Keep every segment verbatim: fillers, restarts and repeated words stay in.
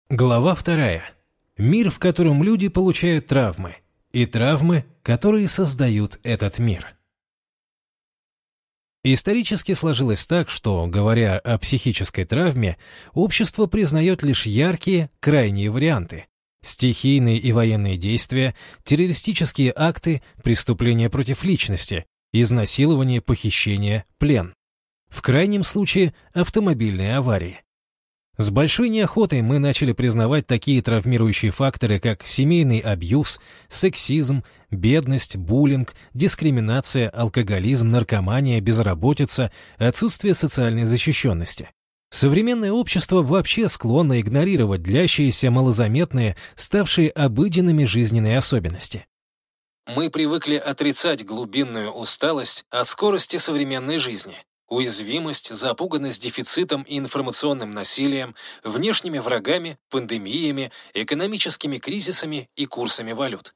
Глава вторая. Мир, в котором люди получают травмы, и травмы, которые создают этот мир. Исторически сложилось так, что, говоря о психической травме, общество признает лишь яркие, крайние варианты: стихийные и военные действия, террористические акты, преступления против личности, изнасилование, похищение, плен. В крайнем случае – автомобильные аварии. С большой неохотой мы начали признавать такие травмирующие факторы, как семейный абьюз, сексизм, бедность, буллинг, дискриминация, алкоголизм, наркомания, безработица, отсутствие социальной защищенности. Современное общество вообще склонно игнорировать длящиеся малозаметные, ставшие обыденными жизненные особенности. Мы привыкли отрицать глубинную усталость от скорости современной жизни. Уязвимость, запуганность дефицитом и информационным насилием, внешними врагами, пандемиями, экономическими кризисами и курсами валют.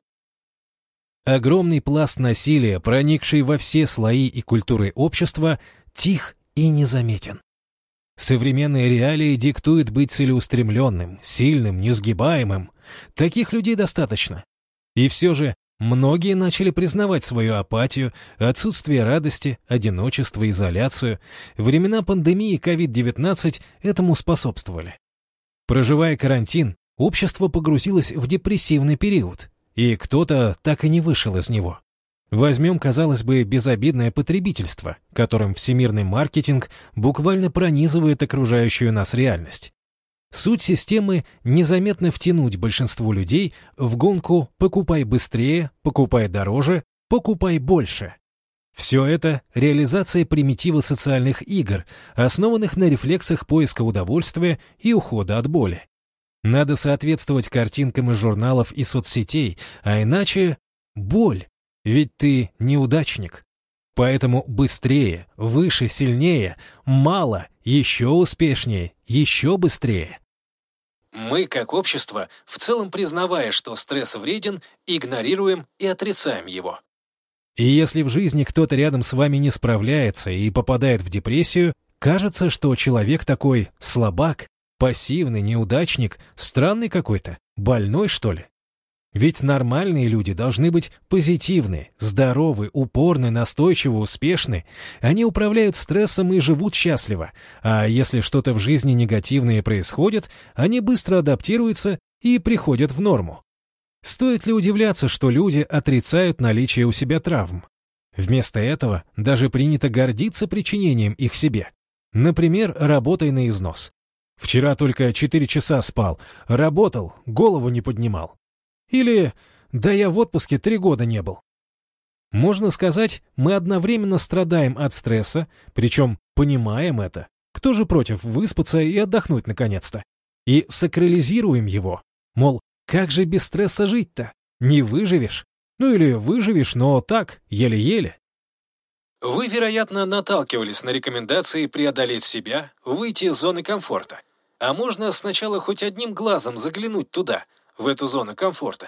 Огромный пласт насилия, проникший во все слои и культуры общества, тих и незаметен. Современные реалии диктуют быть целеустремленным, сильным, несгибаемым. Таких людей достаточно. И все же многие начали признавать свою апатию, отсутствие радости, одиночество, изоляцию. Времена пандемии ковид девятнадцать этому способствовали. Проживая карантин, общество погрузилось в депрессивный период, и кто-то так и не вышел из него. Возьмем, казалось бы, безобидное потребительство, которым всемирный маркетинг буквально пронизывает окружающую нас реальность. Суть системы – незаметно втянуть большинство людей в гонку «покупай быстрее», «покупай дороже», «покупай больше». Все это – реализация примитива социальных игр, основанных на рефлексах поиска удовольствия и ухода от боли. Надо соответствовать картинкам из журналов и соцсетей, а иначе – боль, ведь ты неудачник. Поэтому быстрее, выше, сильнее, мало, еще успешнее, еще быстрее. Мы, как общество, в целом признавая, что стресс вреден, игнорируем и отрицаем его. И если в жизни кто-то рядом с вами не справляется и попадает в депрессию, кажется, что человек такой слабак, пассивный, неудачник, странный какой-то, больной, что ли. Ведь нормальные люди должны быть позитивны, здоровы, упорны, настойчивы, успешны. Они управляют стрессом и живут счастливо. А если что-то в жизни негативное происходит, они быстро адаптируются и приходят в норму. Стоит ли удивляться, что люди отрицают наличие у себя травм? Вместо этого даже принято гордиться причинением их себе. Например, работой на износ. Вчера только четыре часа спал, работал, голову не поднимал. Или «да я в отпуске три года не был». Можно сказать, мы одновременно страдаем от стресса, причем понимаем это. Кто же против выспаться и отдохнуть наконец-то? И сакрализируем его. Мол, как же без стресса жить-то? Не выживешь. Ну или выживешь, но так, еле-еле. Вы, вероятно, наталкивались на рекомендации преодолеть себя, выйти из зоны комфорта. А можно сначала хоть одним глазом заглянуть туда, в эту зону комфорта.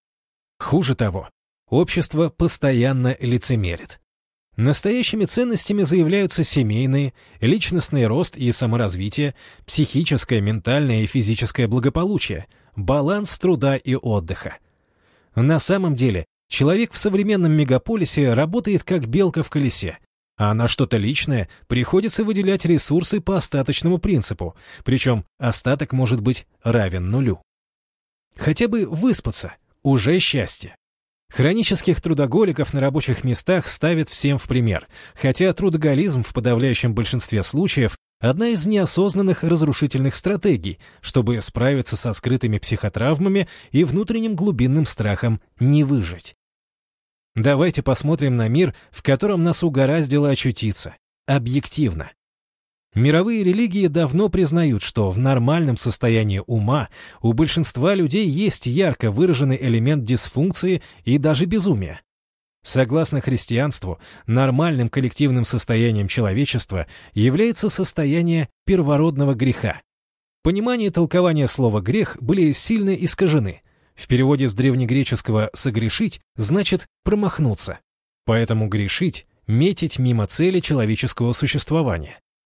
Хуже того, общество постоянно лицемерит. Настоящими ценностями заявляются семейные, личностный рост и саморазвитие, психическое, ментальное и физическое благополучие, баланс труда и отдыха. На самом деле, человек в современном мегаполисе работает как белка в колесе, а на что-то личное приходится выделять ресурсы по остаточному принципу, причем остаток может быть равен нулю. Хотя бы выспаться – уже счастье. Хронических трудоголиков на рабочих местах ставят всем в пример, хотя трудоголизм в подавляющем большинстве случаев – одна из неосознанных разрушительных стратегий, чтобы справиться со скрытыми психотравмами и внутренним глубинным страхом не выжить. Давайте посмотрим на мир, в котором нас угораздило очутиться, объективно. Мировые религии давно признают, что в нормальном состоянии ума у большинства людей есть ярко выраженный элемент дисфункции и даже безумия. Согласно христианству, нормальным коллективным состоянием человечества является состояние первородного греха. Понимание и толкование слова «грех» были сильно искажены. В переводе с древнегреческого «согрешить» значит «промахнуться». Поэтому грешить — метить мимо цели человеческого существования.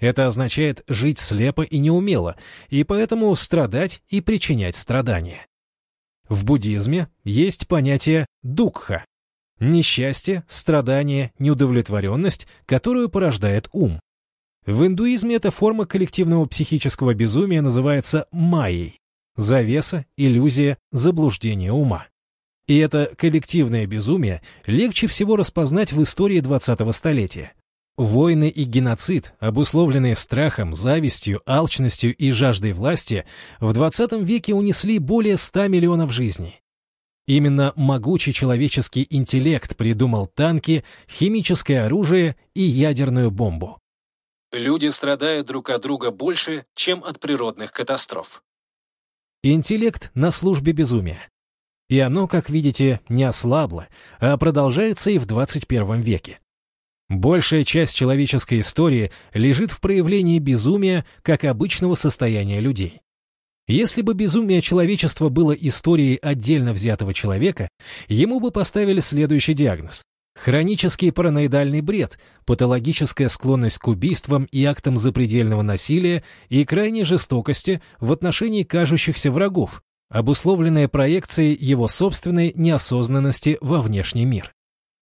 Это означает жить слепо и неумело, и поэтому страдать и причинять страдания. В буддизме есть понятие дукха – несчастье, страдание, неудовлетворенность, которую порождает ум. В индуизме эта форма коллективного психического безумия называется майей – завеса, иллюзия, заблуждение ума. И это коллективное безумие легче всего распознать в истории двадцатого столетия. Войны и геноцид, обусловленные страхом, завистью, алчностью и жаждой власти, в двадцатом веке унесли более ста миллионов жизней. Именно могучий человеческий интеллект придумал танки, химическое оружие и ядерную бомбу. Люди страдают друг от друга больше, чем от природных катастроф. Интеллект на службе безумия. И оно, как видите, не ослабло, а продолжается и в двадцать первом веке. Большая часть человеческой истории лежит в проявлении безумия как обычного состояния людей. Если бы безумие человечества было историей отдельно взятого человека, ему бы поставили следующий диагноз: хронический параноидальный бред, патологическая склонность к убийствам и актам запредельного насилия и крайней жестокости в отношении кажущихся врагов, обусловленная проекцией его собственной неосознанности во внешний мир.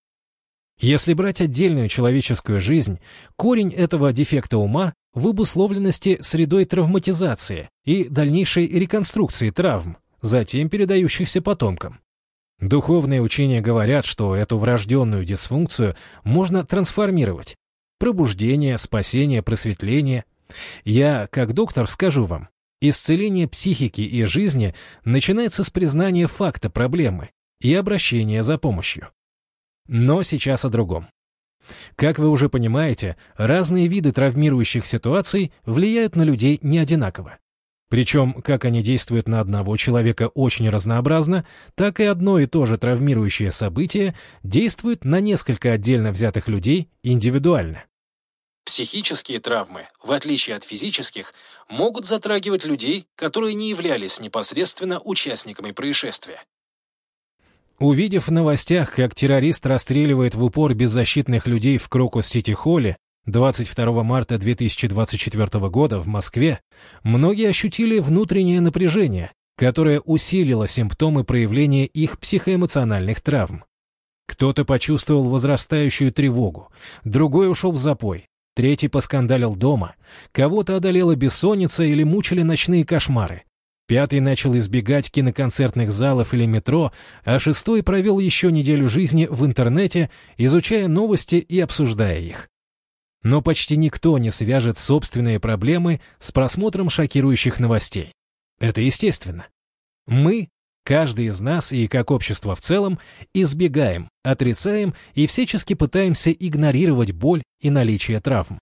Если брать отдельную человеческую жизнь, корень этого дефекта ума в обусловленности средой травматизации и дальнейшей реконструкции травм, затем передающихся потомкам. Духовные учения говорят, что эту врожденную дисфункцию можно трансформировать. Пробуждение, спасение, просветление. Я, как доктор, скажу вам, исцеление психики и жизни начинается с признания факта проблемы и обращения за помощью. Но сейчас о другом. Как вы уже понимаете, разные виды травмирующих ситуаций влияют на людей не одинаково. Причем, как они действуют на одного человека очень разнообразно, так и одно и то же травмирующее событие действует на несколько отдельно взятых людей индивидуально. Психические травмы, в отличие от физических, могут затрагивать людей, которые не являлись непосредственно участниками происшествия. Увидев в новостях, как террорист расстреливает в упор беззащитных людей в Крокус-Сити-Холле двадцать второго марта две тысячи двадцать четвёртого года в Москве, многие ощутили внутреннее напряжение, которое усилило симптомы проявления их психоэмоциональных травм. Кто-то почувствовал возрастающую тревогу, другой ушел в запой, третий поскандалил дома, кого-то одолела бессонница или мучили ночные кошмары. Пятый начал избегать киноконцертных залов или метро, а шестой провел еще неделю жизни в интернете, изучая новости и обсуждая их. Но почти никто не свяжет собственные проблемы с просмотром шокирующих новостей. Это естественно. Мы, каждый из нас и как общество в целом, избегаем, отрицаем и всячески пытаемся игнорировать боль и наличие травм.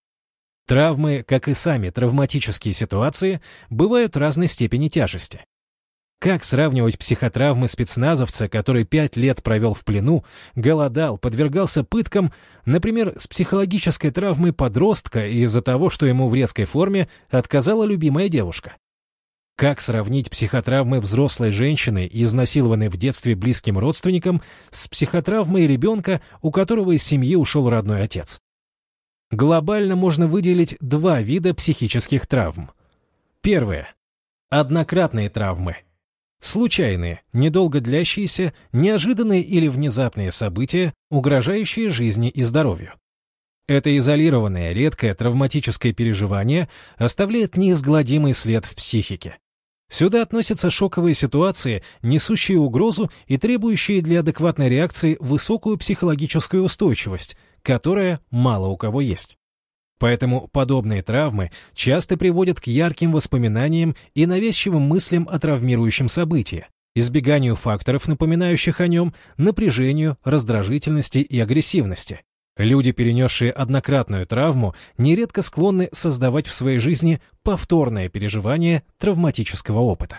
Травмы, как и сами травматические ситуации, бывают разной степени тяжести. Как сравнивать психотравмы спецназовца, который пять лет провел в плену, голодал, подвергался пыткам, например, с психологической травмой подростка из-за того, что ему в резкой форме отказала любимая девушка? Как сравнить психотравмы взрослой женщины, изнасилованной в детстве близким родственником, с психотравмой ребенка, у которого из семьи ушел родной отец? Глобально можно выделить два вида психических травм. Первое. Однократные травмы. Случайные, недолго длящиеся, неожиданные или внезапные события, угрожающие жизни и здоровью. Это изолированное, редкое травматическое переживание оставляет неизгладимый след в психике. Сюда относятся шоковые ситуации, несущие угрозу и требующие для адекватной реакции высокую психологическую устойчивость, которая мало у кого есть. Поэтому подобные травмы часто приводят к ярким воспоминаниям и навязчивым мыслям о травмирующем событии, избеганию факторов, напоминающих о нем, напряжению, раздражительности и агрессивности. Люди, перенесшие однократную травму, нередко склонны создавать в своей жизни повторное переживание травматического опыта.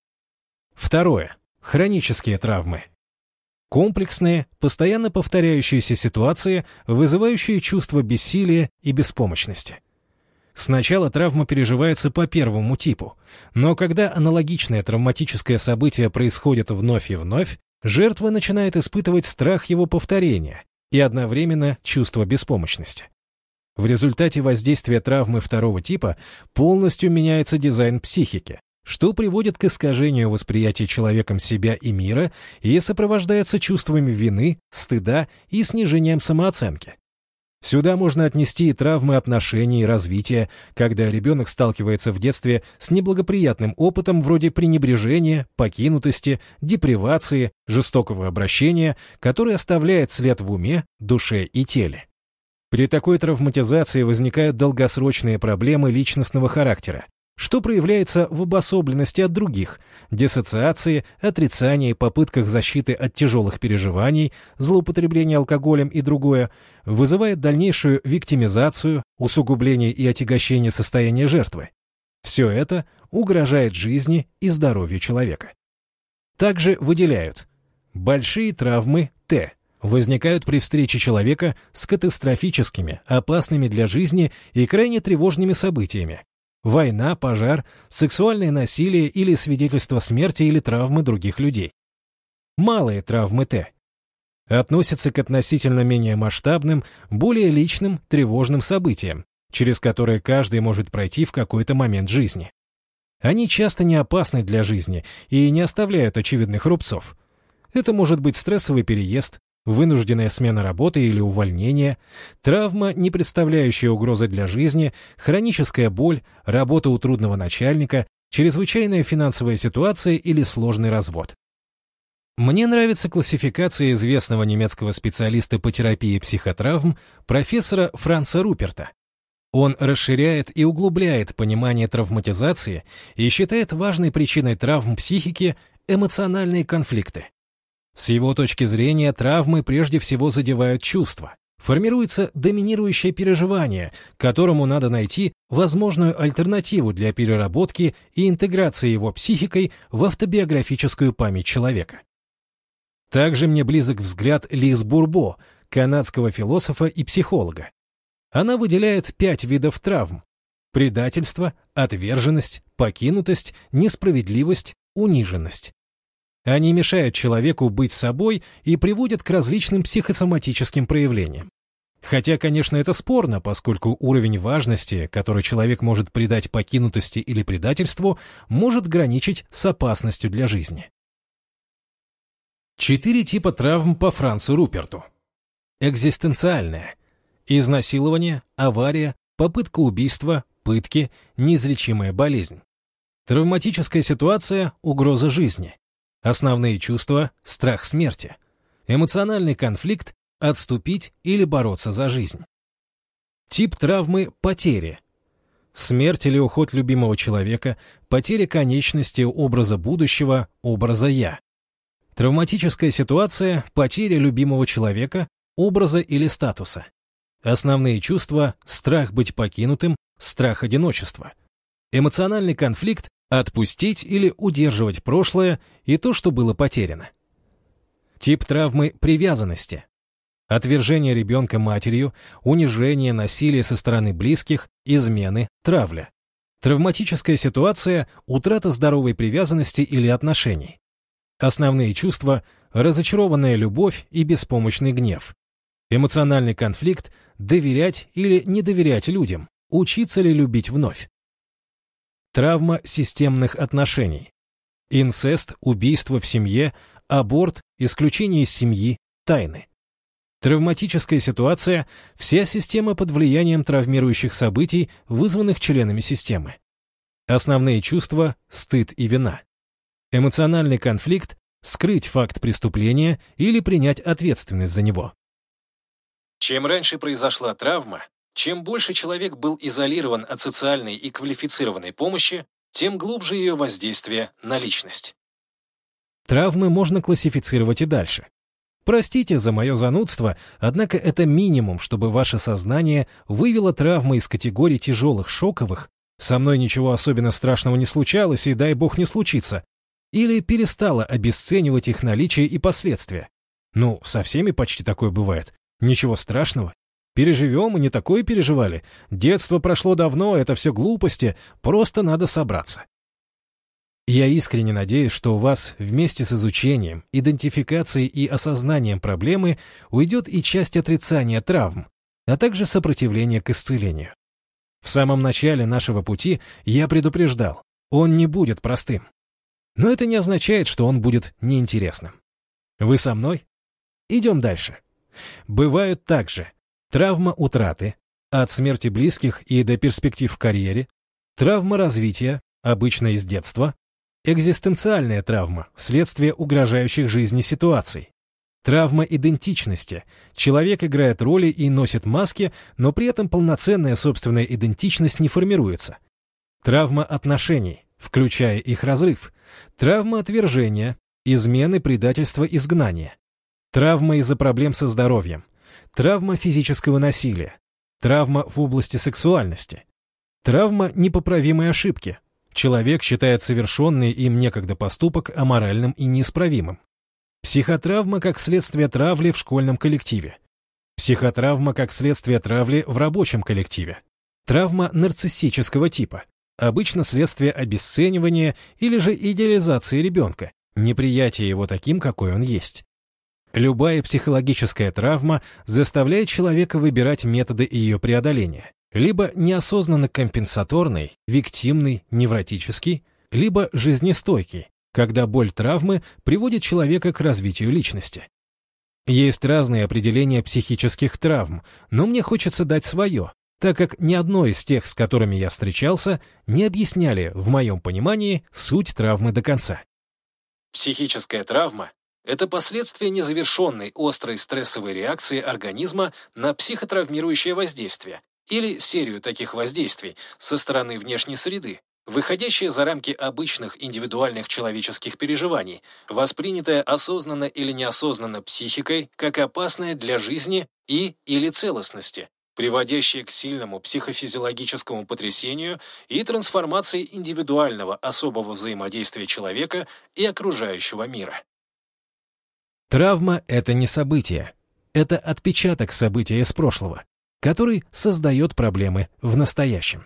Второе. Хронические травмы. Комплексные, постоянно повторяющиеся ситуации, вызывающие чувство бессилия и беспомощности. Сначала травма переживается по первому типу, но когда аналогичное травматическое событие происходит вновь и вновь, жертва начинает испытывать страх его повторения и одновременно чувство беспомощности. В результате воздействия травмы второго типа полностью меняется дизайн психики, что приводит к искажению восприятия человеком себя и мира и сопровождается чувствами вины, стыда и снижением самооценки. Сюда можно отнести и травмы отношений и развития, когда ребенок сталкивается в детстве с неблагоприятным опытом вроде пренебрежения, покинутости, депривации, жестокого обращения, который оставляет след в уме, душе и теле. При такой травматизации возникают долгосрочные проблемы личностного характера, что проявляется в обособленности от других, диссоциации, отрицании, попытках защиты от тяжелых переживаний, злоупотребления алкоголем и другое, вызывает дальнейшую виктимизацию, усугубление и отягощение состояния жертвы. Все это угрожает жизни и здоровью человека. Также выделяют большие травмы Т. Возникают при встрече человека с катастрофическими, опасными для жизни и крайне тревожными событиями. Война, пожар, сексуальное насилие или свидетельство смерти или травмы других людей. Малые травмы Т. Относятся к относительно менее масштабным, более личным, тревожным событиям, через которые каждый может пройти в какой-то момент жизни. Они часто не опасны для жизни и не оставляют очевидных рубцов. Это может быть стрессовый переезд, вынужденная смена работы или увольнение, травма, не представляющая угрозы для жизни, хроническая боль, работа у трудного начальника, чрезвычайная финансовая ситуация или сложный развод. Мне нравится классификация известного немецкого специалиста по терапии психотравм профессора Франца Руперта. Он расширяет и углубляет понимание травматизации и считает важной причиной травм психики эмоциональные конфликты. С его точки зрения, травмы прежде всего задевают чувства. Формируется доминирующее переживание, которому надо найти возможную альтернативу для переработки и интеграции его психикой в автобиографическую память человека. Также мне близок взгляд Лиз Бурбо, канадского философа и психолога. Она выделяет пять видов травм: предательство, отверженность, покинутость, несправедливость, униженность. Они мешают человеку быть собой и приводят к различным психосоматическим проявлениям. Хотя, конечно, это спорно, поскольку уровень важности, который человек может придать покинутости или предательству, может граничить с опасностью для жизни. Четыре типа травм по Францу Руперту. Экзистенциальная. Изнасилование, авария, попытка убийства, пытки, неизлечимая болезнь. Травматическая ситуация, угроза жизни. Основные чувства – страх смерти. Эмоциональный конфликт – отступить или бороться за жизнь. Тип травмы – потери. Смерть или уход любимого человека, потеря конечности, образа будущего, образа «я». Травматическая ситуация – потеря любимого человека, образа или статуса. Основные чувства – страх быть покинутым, страх одиночества. Эмоциональный конфликт – отпустить или удерживать прошлое и то, что было потеряно. Тип травмы привязанности. Отвержение ребенка матерью, унижение, насилие со стороны близких, измены, травля. Травматическая ситуация – утрата здоровой привязанности или отношений. Основные чувства – разочарованная любовь и беспомощный гнев. Эмоциональный конфликт – доверять или не доверять людям, учиться ли любить вновь. Травма системных отношений. Инцест, убийство в семье, аборт, исключение из семьи, тайны. Травматическая ситуация – вся система под влиянием травмирующих событий, вызванных членами системы. Основные чувства – стыд и вина. Эмоциональный конфликт – скрыть факт преступления или принять ответственность за него. Чем раньше произошла травма, чем больше человек был изолирован от социальной и квалифицированной помощи, тем глубже ее воздействие на личность. Травмы можно классифицировать и дальше. Простите за мое занудство, однако это минимум, чтобы ваше сознание вывело травмы из категории тяжелых шоковых, со мной ничего особенно страшного не случалось и дай бог не случится, или перестало обесценивать их наличие и последствия. Ну, со всеми почти такое бывает. Ничего страшного. Переживем, и не такое переживали. Детство прошло давно, это все глупости, просто надо собраться. Я искренне надеюсь, что у вас вместе с изучением, идентификацией и осознанием проблемы уйдет и часть отрицания травм, а также сопротивление к исцелению. В самом начале нашего пути я предупреждал, он не будет простым. Но это не означает, что он будет неинтересным. Вы со мной? Идем дальше. Бывают также травма утраты, от смерти близких и до перспектив в карьере, травма развития, обычно из детства, экзистенциальная травма, следствие угрожающих жизни ситуаций, травма идентичности, человек играет роли и носит маски, но при этом полноценная собственная идентичность не формируется, травма отношений, включая их разрыв, травма отвержения, измены, предательства, изгнания, травма из-за проблем со здоровьем, травма физического насилия, травма в области сексуальности, травма непоправимой ошибки. Человек считает совершенный им некогда поступок аморальным и неисправимым. Психотравма как следствие травли в школьном коллективе. Психотравма как следствие травли в рабочем коллективе. Травма нарциссического типа. Обычно следствие обесценивания или же идеализации ребенка, неприятия его таким, какой он есть. Любая психологическая травма заставляет человека выбирать методы ее преодоления. Либо неосознанно компенсаторный, виктимный, невротический, либо жизнестойкий, когда боль травмы приводит человека к развитию личности. Есть разные определения психических травм, но мне хочется дать свое, так как ни одно из тех, с которыми я встречался, не объясняли, в моем понимании, суть травмы до конца. Психическая травма – это последствие незавершенной острой стрессовой реакции организма на психотравмирующее воздействие или серию таких воздействий со стороны внешней среды, выходящие за рамки обычных индивидуальных человеческих переживаний, воспринятое осознанно или неосознанно психикой как опасное для жизни и или целостности, приводящее к сильному психофизиологическому потрясению и трансформации индивидуального особого взаимодействия человека и окружающего мира. Травма — это не событие, это отпечаток события из прошлого, который создает проблемы в настоящем.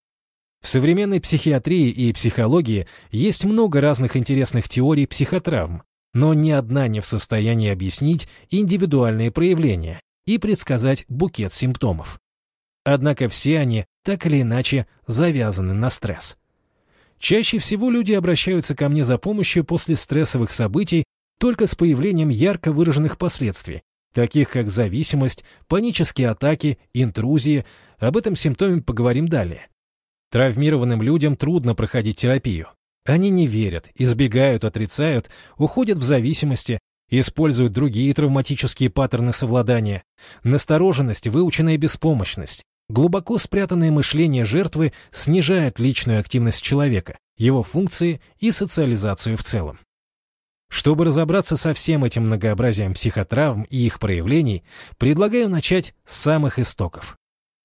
В современной психиатрии и психологии есть много разных интересных теорий психотравм, но ни одна не в состоянии объяснить индивидуальные проявления и предсказать букет симптомов. Однако все они так или иначе завязаны на стресс. Чаще всего люди обращаются ко мне за помощью после стрессовых событий только с появлением ярко выраженных последствий, таких как зависимость, панические атаки, интрузии. Об этом симптоме поговорим далее. Травмированным людям трудно проходить терапию. Они не верят, избегают, отрицают, уходят в зависимости, используют другие травматические паттерны совладания. Настороженность, выученная беспомощность, глубоко спрятанное мышление жертвы снижает личную активность человека, его функции и социализацию в целом. Чтобы разобраться со всем этим многообразием психотравм и их проявлений, предлагаю начать с самых истоков.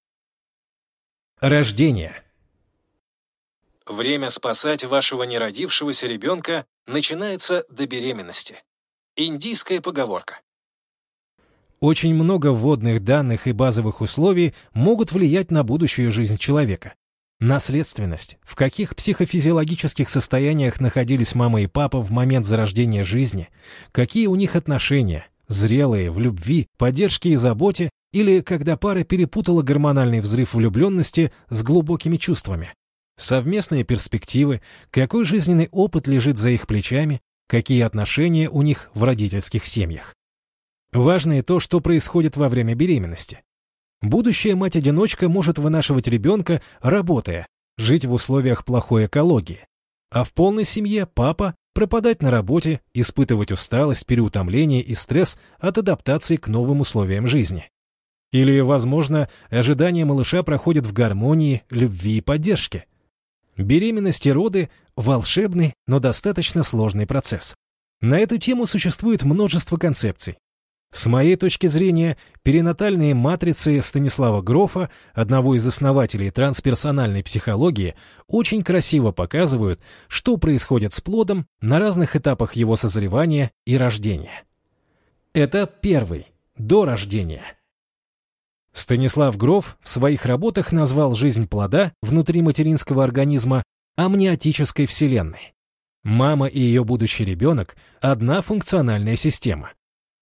Рождение. Время спасать вашего неродившегося ребенка начинается до беременности. Индийская поговорка. Очень много вводных данных и базовых условий могут влиять на будущую жизнь человека. Наследственность, в каких психофизиологических состояниях находились мама и папа в момент зарождения жизни, какие у них отношения, зрелые, в любви, поддержке и заботе, или когда пара перепутала гормональный взрыв влюбленности с глубокими чувствами. Совместные перспективы, какой жизненный опыт лежит за их плечами, какие отношения у них в родительских семьях. Важно и то, что происходит во время беременности. Будущая мать-одиночка может вынашивать ребенка, работая, жить в условиях плохой экологии. А в полной семье папа пропадать на работе, испытывать усталость, переутомление и стресс от адаптации к новым условиям жизни. Или, возможно, ожидание малыша проходит в гармонии, любви и поддержке. Беременность и роды – волшебный, но достаточно сложный процесс. На эту тему существует множество концепций. С моей точки зрения, перинатальные матрицы Станислава Грофа, одного из основателей трансперсональной психологии, очень красиво показывают, что происходит с плодом на разных этапах его созревания и рождения. Этап первый – до рождения. Станислав Гроф в своих работах назвал жизнь плода внутри материнского организма амниотической вселенной. Мама и ее будущий ребенок – одна функциональная система.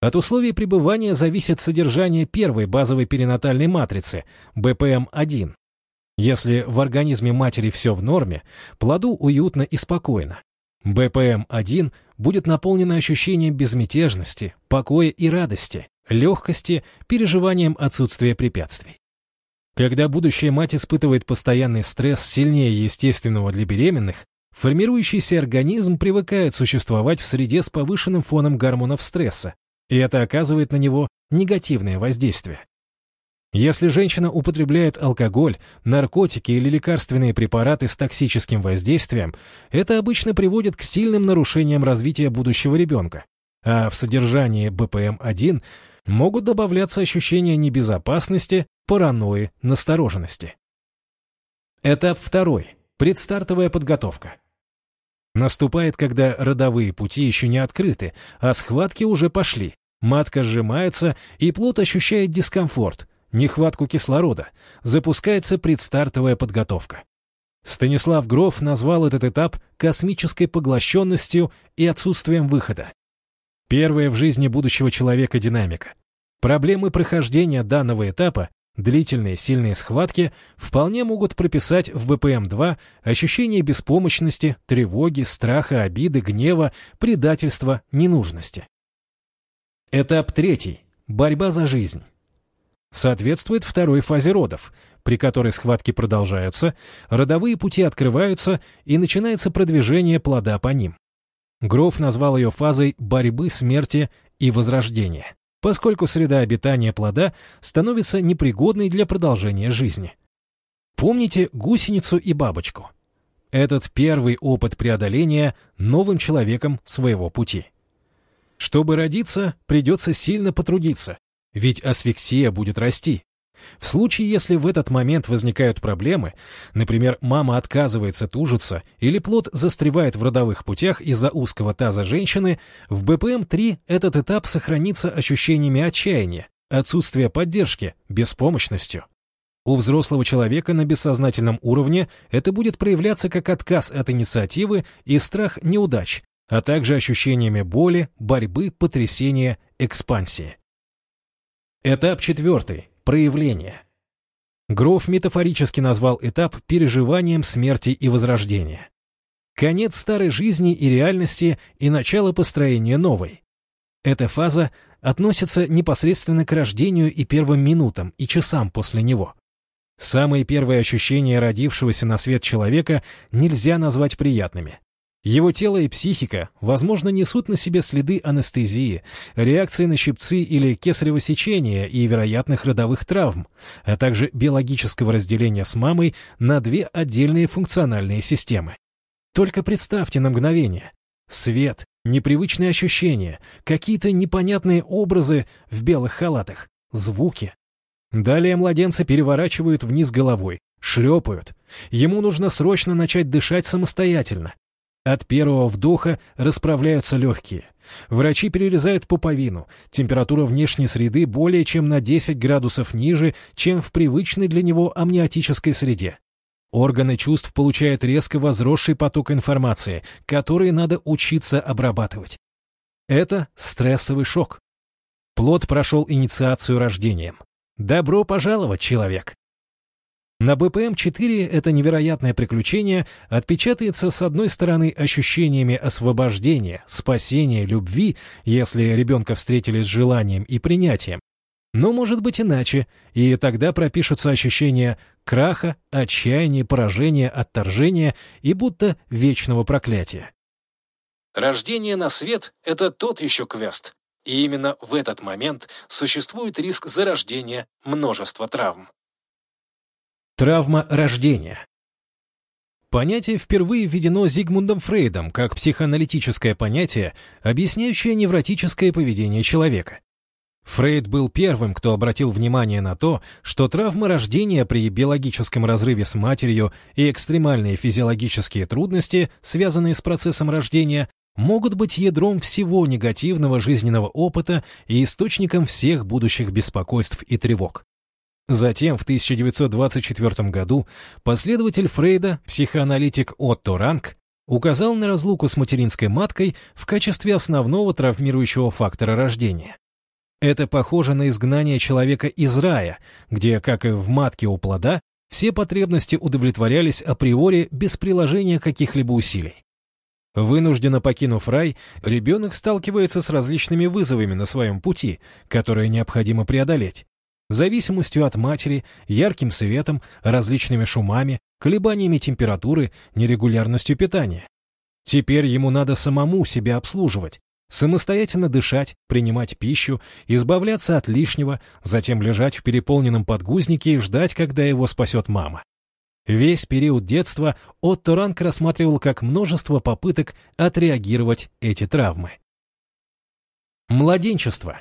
От условий пребывания зависит содержание первой базовой перинатальной матрицы – бэ пэ эм один. Если в организме матери все в норме, плоду уютно и спокойно. бэ пэ эм один будет наполнено ощущением безмятежности, покоя и радости, легкости, переживанием отсутствия препятствий. Когда будущая мать испытывает постоянный стресс сильнее естественного для беременных, формирующийся организм привыкает существовать в среде с повышенным фоном гормонов стресса, и это оказывает на него негативное воздействие. Если женщина употребляет алкоголь, наркотики или лекарственные препараты с токсическим воздействием, это обычно приводит к сильным нарушениям развития будущего ребенка, а в содержании бэ пэ эм один могут добавляться ощущения небезопасности, паранойи, настороженности. Этап второй. Предстартовая подготовка. Наступает, когда родовые пути еще не открыты, а схватки уже пошли. Матка сжимается, и плод ощущает дискомфорт, нехватку кислорода. Запускается предстартовая подготовка. Станислав Гроф назвал этот этап космической поглощенностью и отсутствием выхода. Первая в жизни будущего человека динамика. Проблемы прохождения данного этапа, длительные сильные схватки, вполне могут прописать в бэ пэ эм два ощущение беспомощности, тревоги, страха, обиды, гнева, предательства, ненужности. Этап третий. Борьба за жизнь. Соответствует второй фазе родов, при которой схватки продолжаются, родовые пути открываются и начинается продвижение плода по ним. Гроф назвал ее фазой борьбы, смерти и возрождения, поскольку среда обитания плода становится непригодной для продолжения жизни. Помните гусеницу и бабочку? Этот первый опыт преодоления новым человеком своего пути. Чтобы родиться, придется сильно потрудиться, ведь асфиксия будет расти. В случае, если в этот момент возникают проблемы, например, мама отказывается тужиться или плод застревает в родовых путях из-за узкого таза женщины, в бэ пэ эм три этот этап сохранится ощущениями отчаяния, отсутствия поддержки, беспомощностью. У взрослого человека на бессознательном уровне это будет проявляться как отказ от инициативы и страх неудач, а также ощущениями боли, борьбы, потрясения, экспансии. Этап четвертый. Проявление. Гроф метафорически назвал этап переживанием смерти и возрождения. Конец старой жизни и реальности и начало построения новой. Эта фаза относится непосредственно к рождению и первым минутам и часам после него. Самые первые ощущения родившегося на свет человека нельзя назвать приятными. Его тело и психика, возможно, несут на себе следы анестезии, реакции на щипцы или кесарево сечения и вероятных родовых травм, а также биологического разделения с мамой на две отдельные функциональные системы. Только представьте на мгновение. Свет, непривычные ощущения, какие-то непонятные образы в белых халатах, звуки. Далее младенца переворачивают вниз головой, шлепают. Ему нужно срочно начать дышать самостоятельно. От первого вдоха расправляются легкие. Врачи перерезают пуповину. Температура внешней среды более чем на десять градусов ниже, чем в привычной для него амниотической среде. Органы чувств получают резко возросший поток информации, который надо учиться обрабатывать. Это стрессовый шок. Плод прошел инициацию рождением. Добро пожаловать, человек! На бэ пэ эм четыре это невероятное приключение отпечатается с одной стороны ощущениями освобождения, спасения, любви, если ребенка встретили с желанием и принятием, но может быть иначе, и тогда пропишутся ощущения краха, отчаяния, поражения, отторжения и будто вечного проклятия. Рождение на свет — это тот еще квест, и именно в этот момент существует риск зарождения множества травм. Травма рождения. Понятие впервые введено Зигмундом Фрейдом как психоаналитическое понятие, объясняющее невротическое поведение человека. Фрейд был первым, кто обратил внимание на то, что травмы рождения при биологическом разрыве с матерью и экстремальные физиологические трудности, связанные с процессом рождения, могут быть ядром всего негативного жизненного опыта и источником всех будущих беспокойств и тревог. Затем, в тысяча девятьсот двадцать четвёртом году, последователь Фрейда, психоаналитик Отто Ранг, указал на разлуку с материнской маткой в качестве основного травмирующего фактора рождения. Это похоже на изгнание человека из рая, где, как и в матке у плода, все потребности удовлетворялись априори без приложения каких-либо усилий. Вынужденно покинув рай, ребенок сталкивается с различными вызовами на своем пути, которые необходимо преодолеть. Зависимостью от матери, ярким светом, различными шумами, колебаниями температуры, нерегулярностью питания. Теперь ему надо самому себя обслуживать, самостоятельно дышать, принимать пищу, избавляться от лишнего, затем лежать в переполненном подгузнике и ждать, когда его спасет мама. Весь период детства Отто Ранк рассматривал как множество попыток отреагировать эти травмы. Младенчество.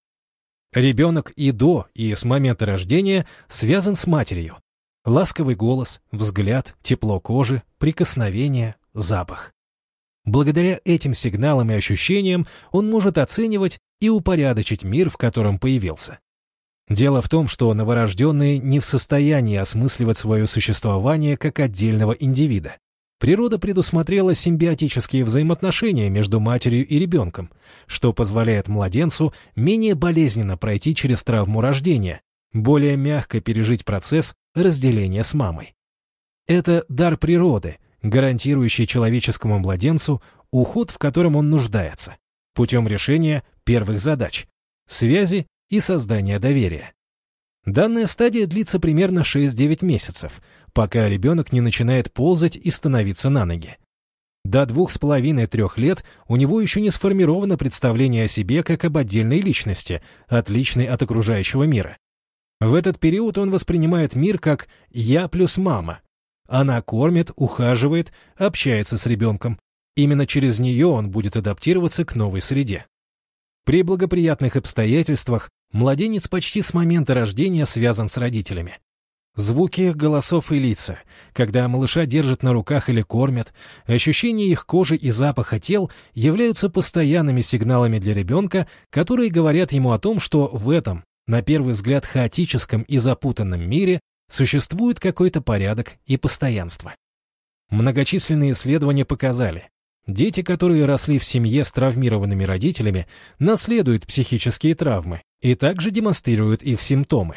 Ребенок и до, и с момента рождения связан с матерью. Ласковый голос, взгляд, тепло кожи, прикосновение, запах. Благодаря этим сигналам и ощущениям он может оценивать и упорядочить мир, в котором появился. Дело в том, что новорожденные не в состоянии осмысливать свое существование как отдельного индивида. Природа предусмотрела симбиотические взаимоотношения между матерью и ребенком, что позволяет младенцу менее болезненно пройти через травму рождения, более мягко пережить процесс разделения с мамой. Это дар природы, гарантирующий человеческому младенцу уход, в котором он нуждается, путем решения первых задач – связи и создания доверия. Данная стадия длится примерно шесть-девять месяцев, пока ребенок не начинает ползать и становиться на ноги. До двух с половиной-трех лет у него еще не сформировано представление о себе как об отдельной личности, отличной от окружающего мира. В этот период он воспринимает мир как «я плюс мама». Она кормит, ухаживает, общается с ребенком. Именно через нее он будет адаптироваться к новой среде. При благоприятных обстоятельствах младенец почти с момента рождения связан с родителями. Звуки их голосов и лица, когда малыша держат на руках или кормят, ощущение их кожи и запаха тел являются постоянными сигналами для ребенка, которые говорят ему о том, что в этом, на первый взгляд, хаотическом и запутанном мире существует какой-то порядок и постоянство. Многочисленные исследования показали, дети, которые росли в семье с травмированными родителями, наследуют психические травмы и также демонстрируют их симптомы.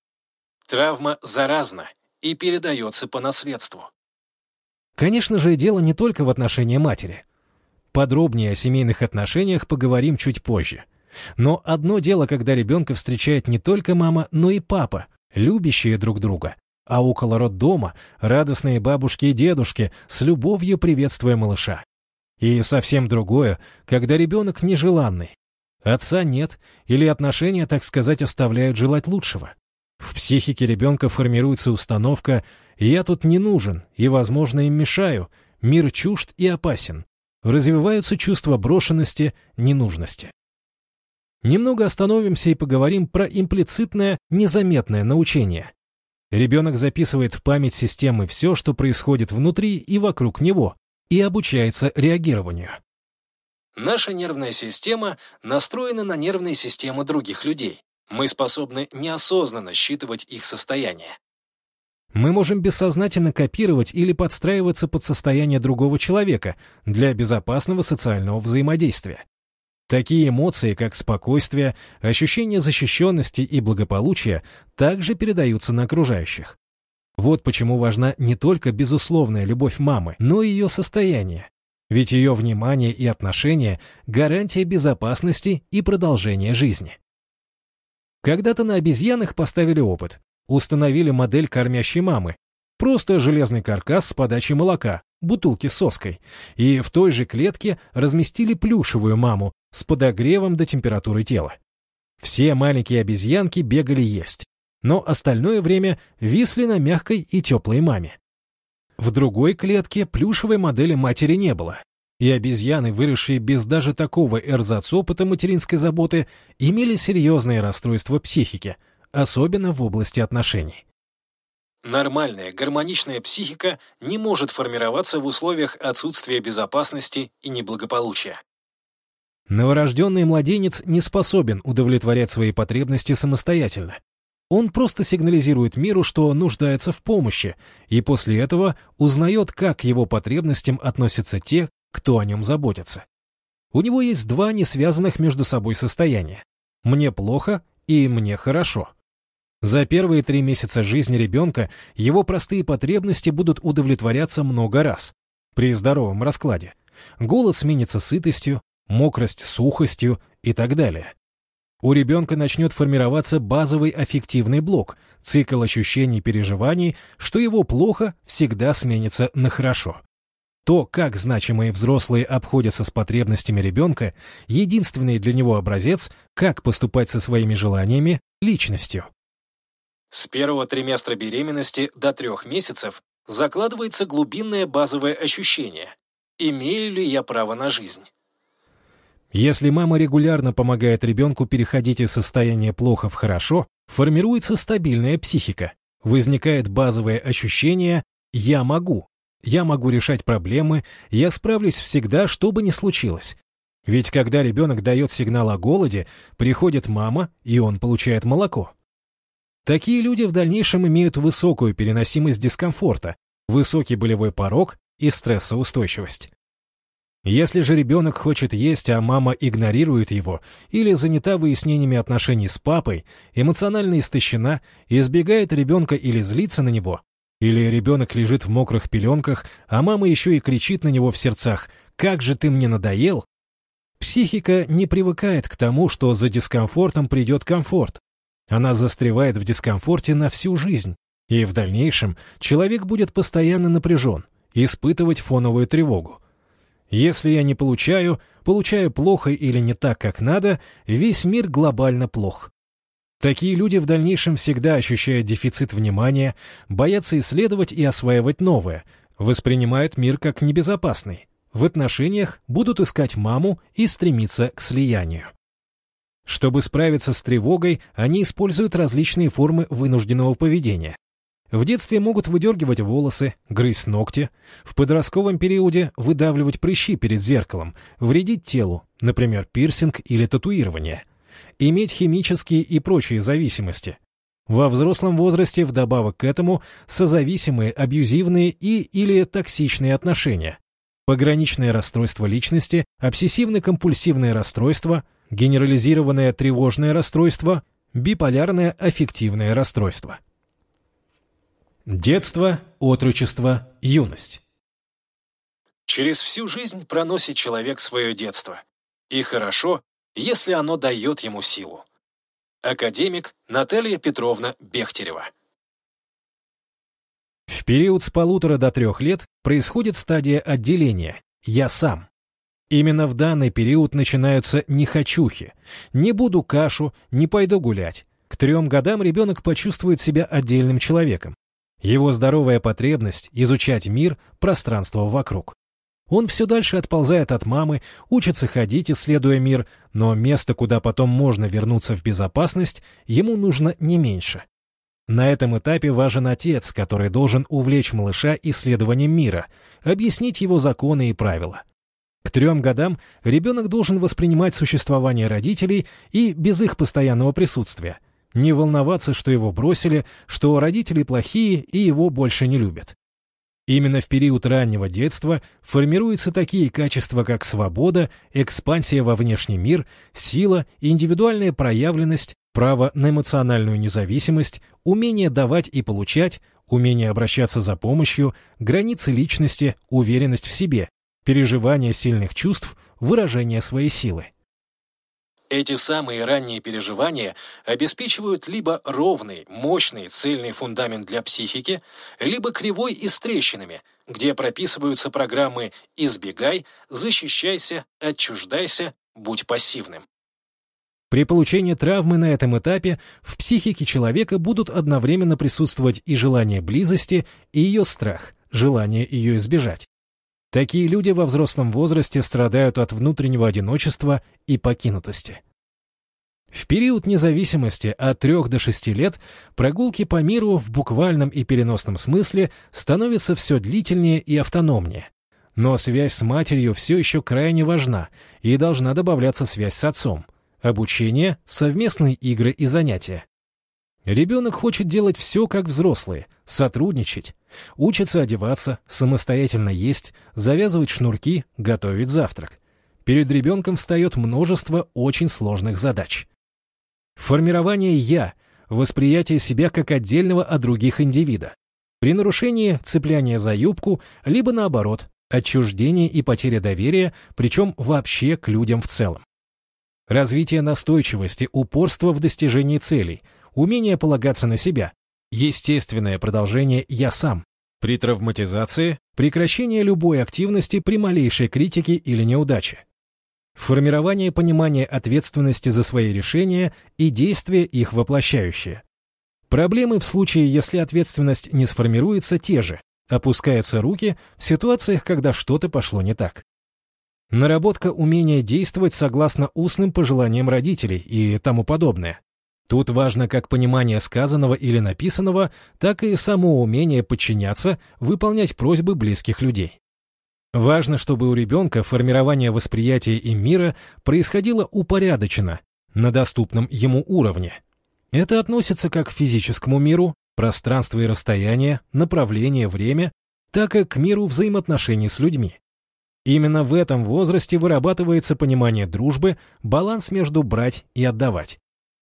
Травма заразна и передается по наследству. Конечно же, дело не только в отношении матери. Подробнее о семейных отношениях поговорим чуть позже. Но одно дело, когда ребенка встречает не только мама, но и папа, любящие друг друга, а около роддома радостные бабушки и дедушки с любовью приветствуя малыша. И совсем другое, когда ребенок нежеланный. Отца нет, или отношения, так сказать, оставляют желать лучшего. В психике ребенка формируется установка «я тут не нужен и, возможно, им мешаю, мир чужд и опасен». Развиваются чувства брошенности, ненужности. Немного остановимся и поговорим про имплицитное, незаметное научение. Ребенок записывает в память системы все, что происходит внутри и вокруг него, и обучается реагированию. Наша нервная система настроена на нервные системы других людей. Мы способны неосознанно считывать их состояние. Мы можем бессознательно копировать или подстраиваться под состояние другого человека для безопасного социального взаимодействия. Такие эмоции, как спокойствие, ощущение защищенности и благополучия, также передаются на окружающих. Вот почему важна не только безусловная любовь мамы, но и ее состояние. Ведь ее внимание и отношения – гарантия безопасности и продолжения жизни. Когда-то на обезьянах поставили опыт. Установили модель кормящей мамы. Просто железный каркас с подачей молока, бутылки с соской. И в той же клетке разместили плюшевую маму с подогревом до температуры тела. Все маленькие обезьянки бегали есть, но остальное время висли на мягкой и теплой маме. В другой клетке плюшевой модели матери не было. И обезьяны, выросшие без даже такого эрзац-опыта материнской заботы, имели серьезные расстройства психики, особенно в области отношений. Нормальная, гармоничная психика не может формироваться в условиях отсутствия безопасности и неблагополучия. Новорожденный младенец не способен удовлетворять свои потребности самостоятельно. Он просто сигнализирует миру, что нуждается в помощи, и после этого узнает, как к его потребностям относятся те, кто о нем заботится. У него есть два несвязанных между собой состояния. «мне плохо» и «мне хорошо». За первые три месяца жизни ребенка его простые потребности будут удовлетворяться много раз. При здоровом раскладе голод сменится сытостью, мокрость — сухостью и так далее. У ребенка начнет формироваться базовый аффективный блок, цикл ощущений и переживаний, что его плохо всегда сменится на хорошо. То, как значимые взрослые обходятся с потребностями ребенка, единственный для него образец, как поступать со своими желаниями, личностью. С первого триместра беременности до трех месяцев закладывается глубинное базовое ощущение: имею ли я право на жизнь? Если мама регулярно помогает ребенку переходить из состояния плохо в хорошо, формируется стабильная психика, возникает базовое ощущение «я могу», «я могу решать проблемы», «я справлюсь всегда, что бы ни случилось». Ведь когда ребенок дает сигнал о голоде, приходит мама, и он получает молоко. Такие люди в дальнейшем имеют высокую переносимость дискомфорта, высокий болевой порог и стрессоустойчивость. Если же ребенок хочет есть, а мама игнорирует его или занята выяснениями отношений с папой, эмоционально истощена, избегает ребенка или злится на него, или ребенок лежит в мокрых пеленках, а мама еще и кричит на него в сердцах «как же ты мне надоел!», психика не привыкает к тому, что за дискомфортом придет комфорт. Она застревает в дискомфорте на всю жизнь, и в дальнейшем человек будет постоянно напряжен, испытывать фоновую тревогу. Если я не получаю, получаю плохо или не так, как надо, весь мир глобально плох. Такие люди в дальнейшем всегда ощущают дефицит внимания, боятся исследовать и осваивать новое, воспринимают мир как небезопасный. В отношениях будут искать маму и стремиться к слиянию. Чтобы справиться с тревогой, они используют различные формы вынужденного поведения. В детстве могут выдергивать волосы, грызть ногти, в подростковом периоде выдавливать прыщи перед зеркалом, вредить телу, например, пирсинг или татуирование, иметь химические и прочие зависимости. Во взрослом возрасте вдобавок к этому созависимые, абьюзивные и или токсичные отношения, пограничное расстройство личности, обсессивно-компульсивное расстройство, генерализированное тревожное расстройство, биполярное аффективное расстройство. Детство, отрочество, юность. Через всю жизнь проносит человек свое детство. И хорошо, если оно дает ему силу. Академик Наталья Петровна Бехтерева. В период с полутора до трех лет происходит стадия отделения «я сам». Именно в данный период начинаются нехочухи. Не буду кашу, не пойду гулять. К трем годам ребенок почувствует себя отдельным человеком. Его здоровая потребность — изучать мир, пространство вокруг. Он все дальше отползает от мамы, учится ходить, исследуя мир, но место, куда потом можно вернуться в безопасность, ему нужно не меньше. На этом этапе важен отец, который должен увлечь малыша исследованием мира, объяснить его законы и правила. К трем годам ребенок должен воспринимать существование родителей и без их постоянного присутствия, не волноваться, что его бросили, что родители плохие и его больше не любят. Именно в период раннего детства формируются такие качества, как свобода, экспансия во внешний мир, сила, индивидуальная проявленность, право на эмоциональную независимость, умение давать и получать, умение обращаться за помощью, границы личности, уверенность в себе, переживание сильных чувств, выражение своей силы. Эти самые ранние переживания обеспечивают либо ровный, мощный, цельный фундамент для психики, либо кривой и с трещинами, где прописываются программы «избегай», «защищайся», «отчуждайся», «будь пассивным». При получении травмы на этом этапе в психике человека будут одновременно присутствовать и желание близости, и ее страх, желание ее избежать. Такие люди во взрослом возрасте страдают от внутреннего одиночества и покинутости. В период независимости от трёх до шести лет прогулки по миру в буквальном и переносном смысле становятся все длительнее и автономнее. Но связь с матерью все еще крайне важна, и должна добавляться связь с отцом. Обучение, совместные игры и занятия. Ребенок хочет делать все, как взрослые, сотрудничать, учится одеваться, самостоятельно есть, завязывать шнурки, готовить завтрак. Перед ребенком встает множество очень сложных задач. Формирование «я», восприятие себя как отдельного от других индивида. При нарушении цепляние за юбку, либо наоборот, отчуждение и потеря доверия, причем вообще к людям в целом. Развитие настойчивости, упорства в достижении целей, умение полагаться на себя, естественное продолжение «я сам». При травматизации – прекращение любой активности при малейшей критике или неудаче. Формирование понимания ответственности за свои решения и действия, их воплощающие. Проблемы в случае, если ответственность не сформируется, те же. Опускаются руки в ситуациях, когда что-то пошло не так. Наработка умения действовать согласно устным пожеланиям родителей и тому подобное. Тут важно как понимание сказанного или написанного, так и само умение подчиняться, выполнять просьбы близких людей. Важно, чтобы у ребенка формирование восприятия им мира происходило упорядоченно, на доступном ему уровне. Это относится как к физическому миру, пространство и расстояние, направление, время, так и к миру взаимоотношений с людьми. Именно в этом возрасте вырабатывается понимание дружбы, баланс между брать и отдавать.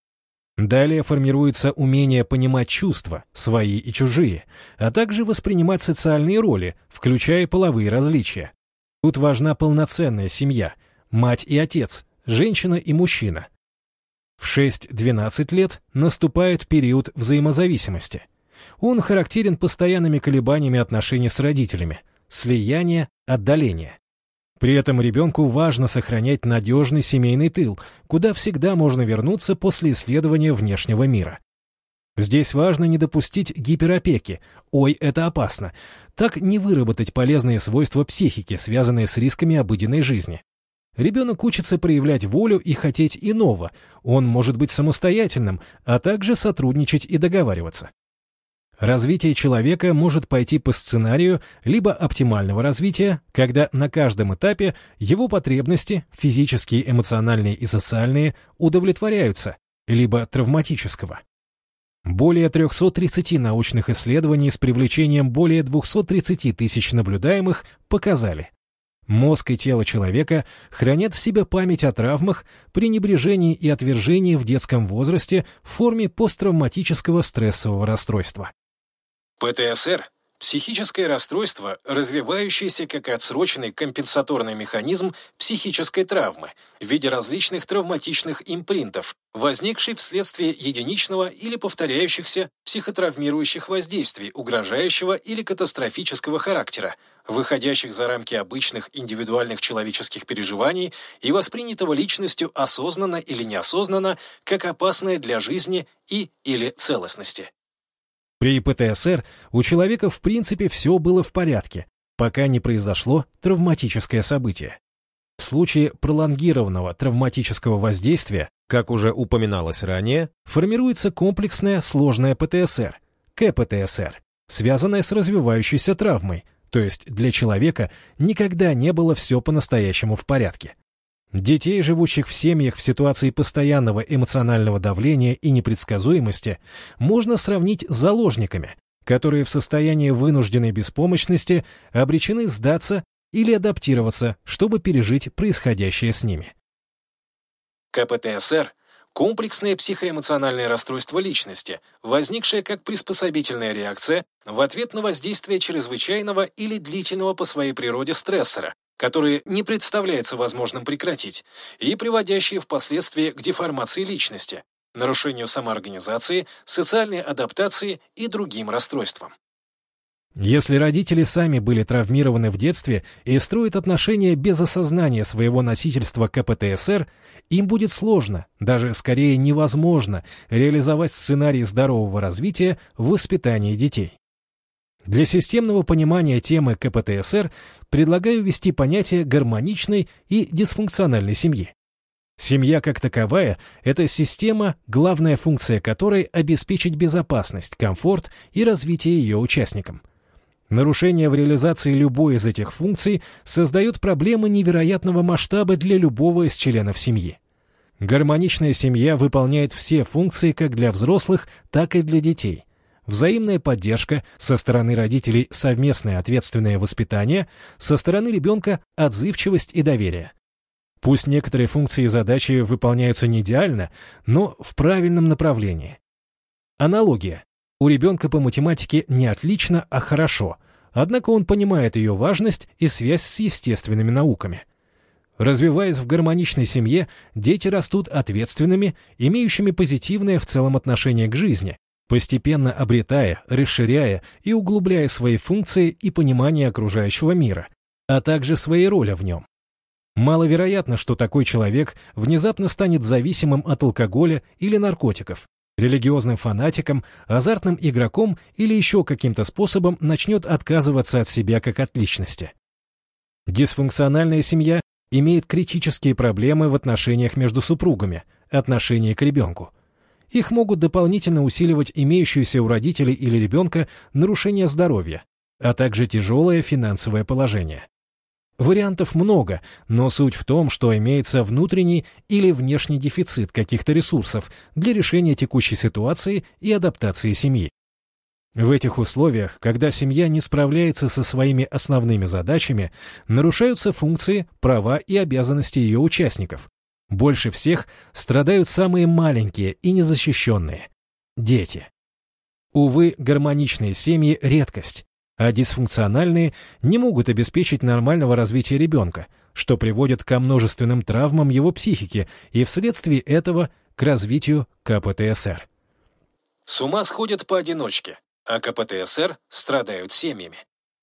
Далее формируется умение понимать чувства, свои и чужие, а также воспринимать социальные роли, включая половые различия. Тут важна полноценная семья, мать и отец, женщина и мужчина. В шесть-двенадцать лет наступает период взаимозависимости. Он характерен постоянными колебаниями отношений с родителями, слияние, отдаление. При этом ребенку важно сохранять надежный семейный тыл, куда всегда можно вернуться после исследования внешнего мира. Здесь важно не допустить гиперопеки, ой, это опасно, так не выработать полезные свойства психики, связанные с рисками обыденной жизни. Ребенок учится проявлять волю и хотеть иного, он может быть самостоятельным, а также сотрудничать и договариваться. Развитие человека может пойти по сценарию либо оптимального развития, когда на каждом этапе его потребности, физические, эмоциональные и социальные, удовлетворяются, либо травматического. Более трехсот тридцати научных исследований с привлечением более двухсот тридцати тысяч наблюдаемых показали, мозг и тело человека хранят в себе память о травмах, пренебрежении и отвержении в детском возрасте в форме посттравматического стрессового расстройства. ПТСР – психическое расстройство, развивающееся как отсроченный компенсаторный механизм психической травмы в виде различных травматичных импринтов, возникший вследствие единичного или повторяющихся психотравмирующих воздействий угрожающего или катастрофического характера, выходящих за рамки обычных индивидуальных человеческих переживаний и воспринятого личностью осознанно или неосознанно как опасное для жизни и или целостности. При ПТСР у человека в принципе все было в порядке, пока не произошло травматическое событие. В случае пролонгированного травматического воздействия, как уже упоминалось ранее, формируется комплексная сложная ПТСР, КПТСР, связанная с развивающейся травмой, то есть для человека никогда не было все по-настоящему в порядке. Детей, живущих в семьях в ситуации постоянного эмоционального давления и непредсказуемости, можно сравнить с заложниками, которые в состоянии вынужденной беспомощности обречены сдаться или адаптироваться, чтобы пережить происходящее с ними. КПТСР – комплексное психоэмоциональное расстройство личности, возникшее как приспособительная реакция в ответ на воздействие чрезвычайного или длительного по своей природе стрессора, которые не представляется возможным прекратить, и приводящие впоследствии к деформации личности, нарушению самоорганизации, социальной адаптации и другим расстройствам. Если родители сами были травмированы в детстве и строят отношения без осознания своего носительства КПТСР, им будет сложно, даже скорее невозможно, реализовать сценарий здорового развития в воспитании детей. Для системного понимания темы КПТСР предлагаю ввести понятие гармоничной и дисфункциональной семьи. Семья как таковая – это система, главная функция которой – обеспечить безопасность, комфорт и развитие ее участникам. Нарушение в реализации любой из этих функций создает проблемы невероятного масштаба для любого из членов семьи. Гармоничная семья выполняет все функции как для взрослых, так и для детей. Взаимная поддержка, со стороны родителей совместное ответственное воспитание, со стороны ребенка отзывчивость и доверие. Пусть некоторые функции и задачи выполняются не идеально, но в правильном направлении. Аналогия. У ребенка по математике не отлично, а хорошо, однако он понимает ее важность и связь с естественными науками. Развиваясь в гармоничной семье, дети растут ответственными, имеющими позитивное в целом отношение к жизни, постепенно обретая, расширяя и углубляя свои функции и понимание окружающего мира, а также своей роли в нем. Маловероятно, что такой человек внезапно станет зависимым от алкоголя или наркотиков, религиозным фанатиком, азартным игроком или еще каким-то способом начнет отказываться от себя как от личности. Дисфункциональная семья имеет критические проблемы в отношениях между супругами, отношении к ребенку. Их могут дополнительно усиливать имеющиеся у родителей или ребенка нарушения здоровья, а также тяжелое финансовое положение. Вариантов много, но суть в том, что имеется внутренний или внешний дефицит каких-то ресурсов для решения текущей ситуации и адаптации семьи. В этих условиях, когда семья не справляется со своими основными задачами, нарушаются функции, права и обязанности ее участников. Больше всех страдают самые маленькие и незащищенные – дети. Увы, гармоничные семьи – редкость, а дисфункциональные не могут обеспечить нормального развития ребенка, что приводит ко множественным травмам его психики и вследствие этого к развитию ка пэ тэ эс эр. С ума сходят поодиночке, а ка пэ тэ эс эр страдают семьями.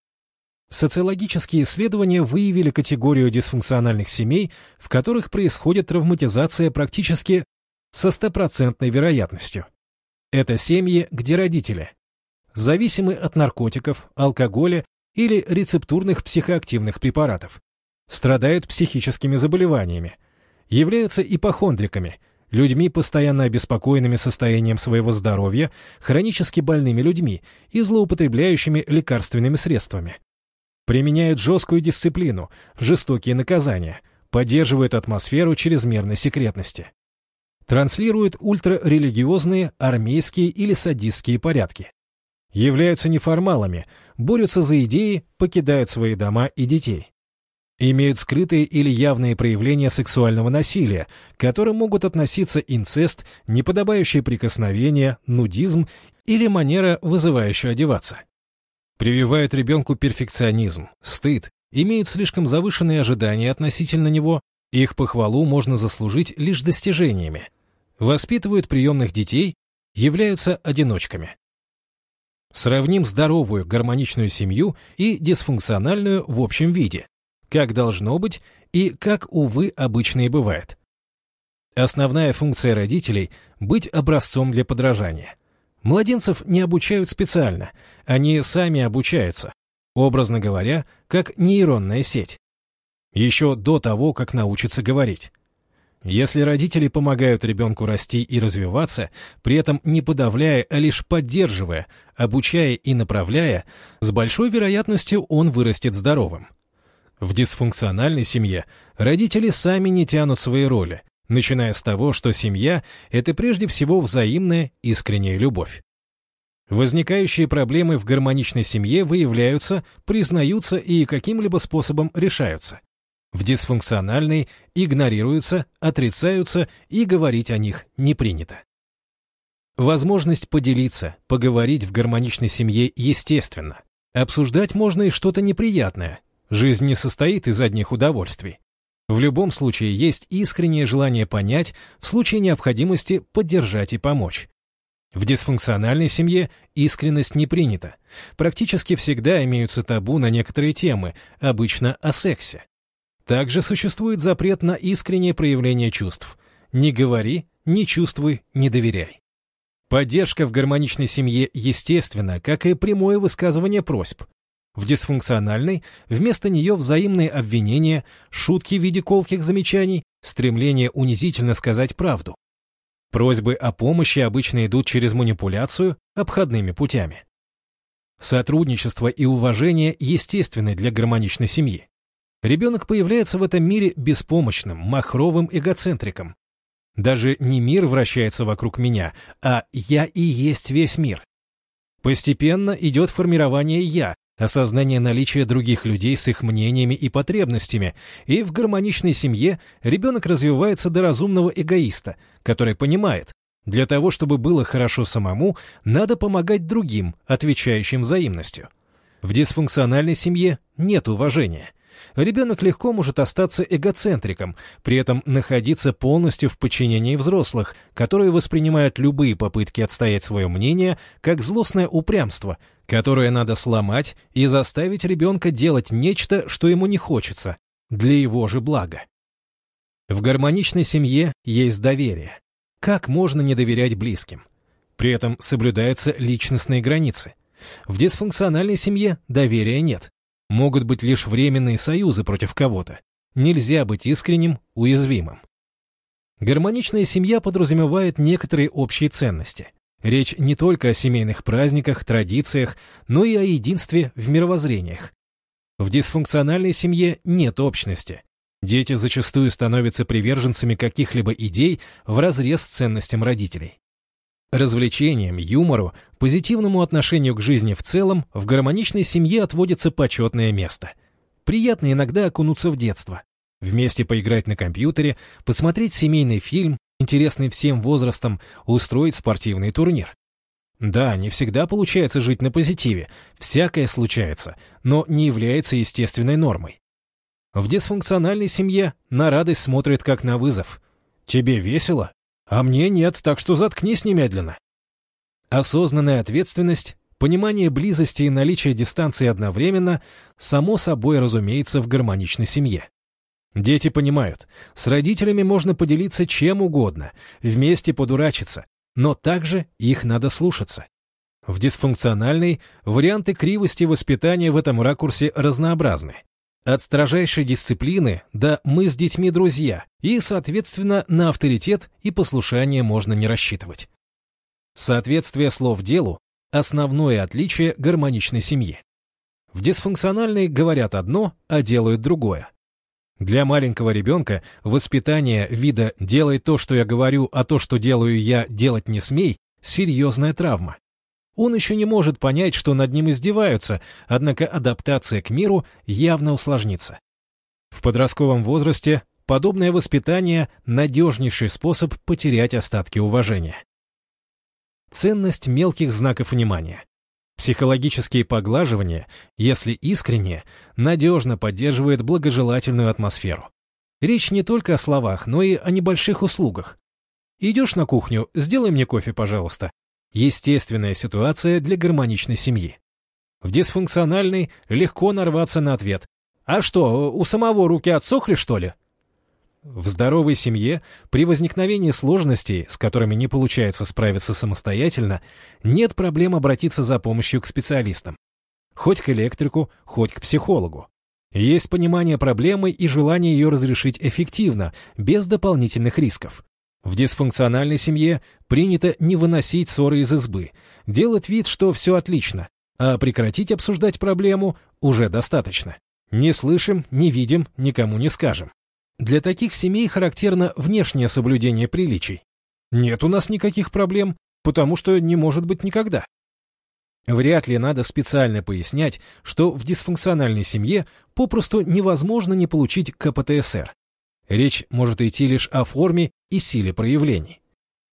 Социологические исследования выявили категорию дисфункциональных семей, в которых происходит травматизация практически со стопроцентной вероятностью. Это семьи, где родители зависимы от наркотиков, алкоголя или рецептурных психоактивных препаратов, страдают психическими заболеваниями, являются ипохондриками, людьми, постоянно обеспокоенными состоянием своего здоровья, хронически больными людьми и злоупотребляющими лекарственными средствами. Применяют жесткую дисциплину, жестокие наказания, поддерживают атмосферу чрезмерной секретности. Транслируют ультрарелигиозные, армейские или садистские порядки. Являются неформалами, борются за идеи, покидают свои дома и детей. Имеют скрытые или явные проявления сексуального насилия, к которым могут относиться инцест, неподобающие прикосновения, нудизм или манера, вызывающая одеваться. Прививают ребенку перфекционизм, стыд, имеют слишком завышенные ожидания относительно него, их похвалу можно заслужить лишь достижениями. Воспитывают приемных детей, являются одиночками. Сравним здоровую, гармоничную семью и дисфункциональную в общем виде, как должно быть и как, увы, обычно и бывает. Основная функция родителей – быть образцом для подражания. Младенцев не обучают специально, они сами обучаются, образно говоря, как нейронная сеть. Еще до того, как научатся говорить. Если родители помогают ребенку расти и развиваться, при этом не подавляя, а лишь поддерживая, обучая и направляя, с большой вероятностью он вырастет здоровым. В дисфункциональной семье родители сами не тянут свои роли, начиная с того, что семья – это прежде всего взаимная, искренняя любовь. Возникающие проблемы в гармоничной семье выявляются, признаются и каким-либо способом решаются. В дисфункциональной игнорируются, отрицаются и говорить о них не принято. Возможность поделиться, поговорить в гармоничной семье естественно. Обсуждать можно и что-то неприятное. Жизнь не состоит из одних удовольствий. В любом случае есть искреннее желание понять, в случае необходимости поддержать и помочь. В дисфункциональной семье искренность не принята. Практически всегда имеются табу на некоторые темы, обычно о сексе. Также существует запрет на искреннее проявление чувств. Не говори, не чувствуй, не доверяй. Поддержка в гармоничной семье естественна, как и прямое высказывание просьб. В дисфункциональной вместо нее взаимные обвинения, шутки в виде колких замечаний, стремление унизительно сказать правду. Просьбы о помощи обычно идут через манипуляцию, обходными путями. Сотрудничество и уважение естественны для гармоничной семьи. Ребенок появляется в этом мире беспомощным, махровым эгоцентриком. Даже не мир вращается вокруг меня, а я и есть весь мир. Постепенно идет формирование «я», осознание наличия других людей с их мнениями и потребностями, и в гармоничной семье ребенок развивается до разумного эгоиста, который понимает, для того, чтобы было хорошо самому, надо помогать другим, отвечающим взаимностью. В дисфункциональной семье нет уважения. Ребенок легко может остаться эгоцентриком, при этом находиться полностью в подчинении взрослых, которые воспринимают любые попытки отстоять свое мнение как злостное упрямство, которое надо сломать и заставить ребенка делать нечто, что ему не хочется, для его же блага. В гармоничной семье есть доверие. Как можно не доверять близким? При этом соблюдаются личностные границы. В дисфункциональной семье доверия нет. Могут быть лишь временные союзы против кого-то. Нельзя быть искренним, уязвимым. Гармоничная семья подразумевает некоторые общие ценности. Речь не только о семейных праздниках, традициях, но и о единстве в мировоззрениях. В дисфункциональной семье нет общности. Дети зачастую становятся приверженцами каких-либо идей вразрез с ценностям родителей. Развлечениям, юмору, позитивному отношению к жизни в целом в гармоничной семье отводится почетное место. Приятно иногда окунуться в детство. Вместе поиграть на компьютере, посмотреть семейный фильм, интересный всем возрастам, устроить спортивный турнир. Да, не всегда получается жить на позитиве, всякое случается, но не является естественной нормой. В дисфункциональной семье на радость смотрят как на вызов. Тебе весело? А мне нет, так что заткнись немедленно. Осознанная ответственность, понимание близости и наличие дистанции одновременно, само собой разумеется в гармоничной семье. Дети понимают, с родителями можно поделиться чем угодно, вместе подурачиться, но также их надо слушаться. В дисфункциональной варианты кривости воспитания в этом ракурсе разнообразны. От строжайшей дисциплины до «мы с детьми друзья», и, соответственно, на авторитет и послушание можно не рассчитывать. Соответствие слов делу – основное отличие гармоничной семьи. В дисфункциональной говорят одно, а делают другое. Для маленького ребенка воспитание вида «делай то, что я говорю, а то, что делаю я, делать не смей» – серьезная травма. Он еще не может понять, что над ним издеваются, однако адаптация к миру явно усложнится. В подростковом возрасте подобное воспитание – надежнейший способ потерять остатки уважения. Ценность мелких знаков внимания. Психологические поглаживания, если искренние, надежно поддерживают благожелательную атмосферу. Речь не только о словах, но и о небольших услугах. «Идешь на кухню, сделай мне кофе, пожалуйста». Естественная ситуация для гармоничной семьи. В дисфункциональной легко нарваться на ответ: «А что, у самого руки отсохли, что ли?» В здоровой семье при возникновении сложностей, с которыми не получается справиться самостоятельно, нет проблем обратиться за помощью к специалистам. Хоть к электрику, хоть к психологу. Есть понимание проблемы и желание ее разрешить эффективно, без дополнительных рисков. В дисфункциональной семье принято не выносить ссоры из избы, делать вид, что все отлично, а прекратить обсуждать проблему уже достаточно. Не слышим, не видим, никому не скажем. Для таких семей характерно внешнее соблюдение приличий. Нет у нас никаких проблем, потому что не может быть никогда. Вряд ли надо специально пояснять, что в дисфункциональной семье попросту невозможно не получить ка пэ тэ эс эр. Речь может идти лишь о форме и силе проявлений.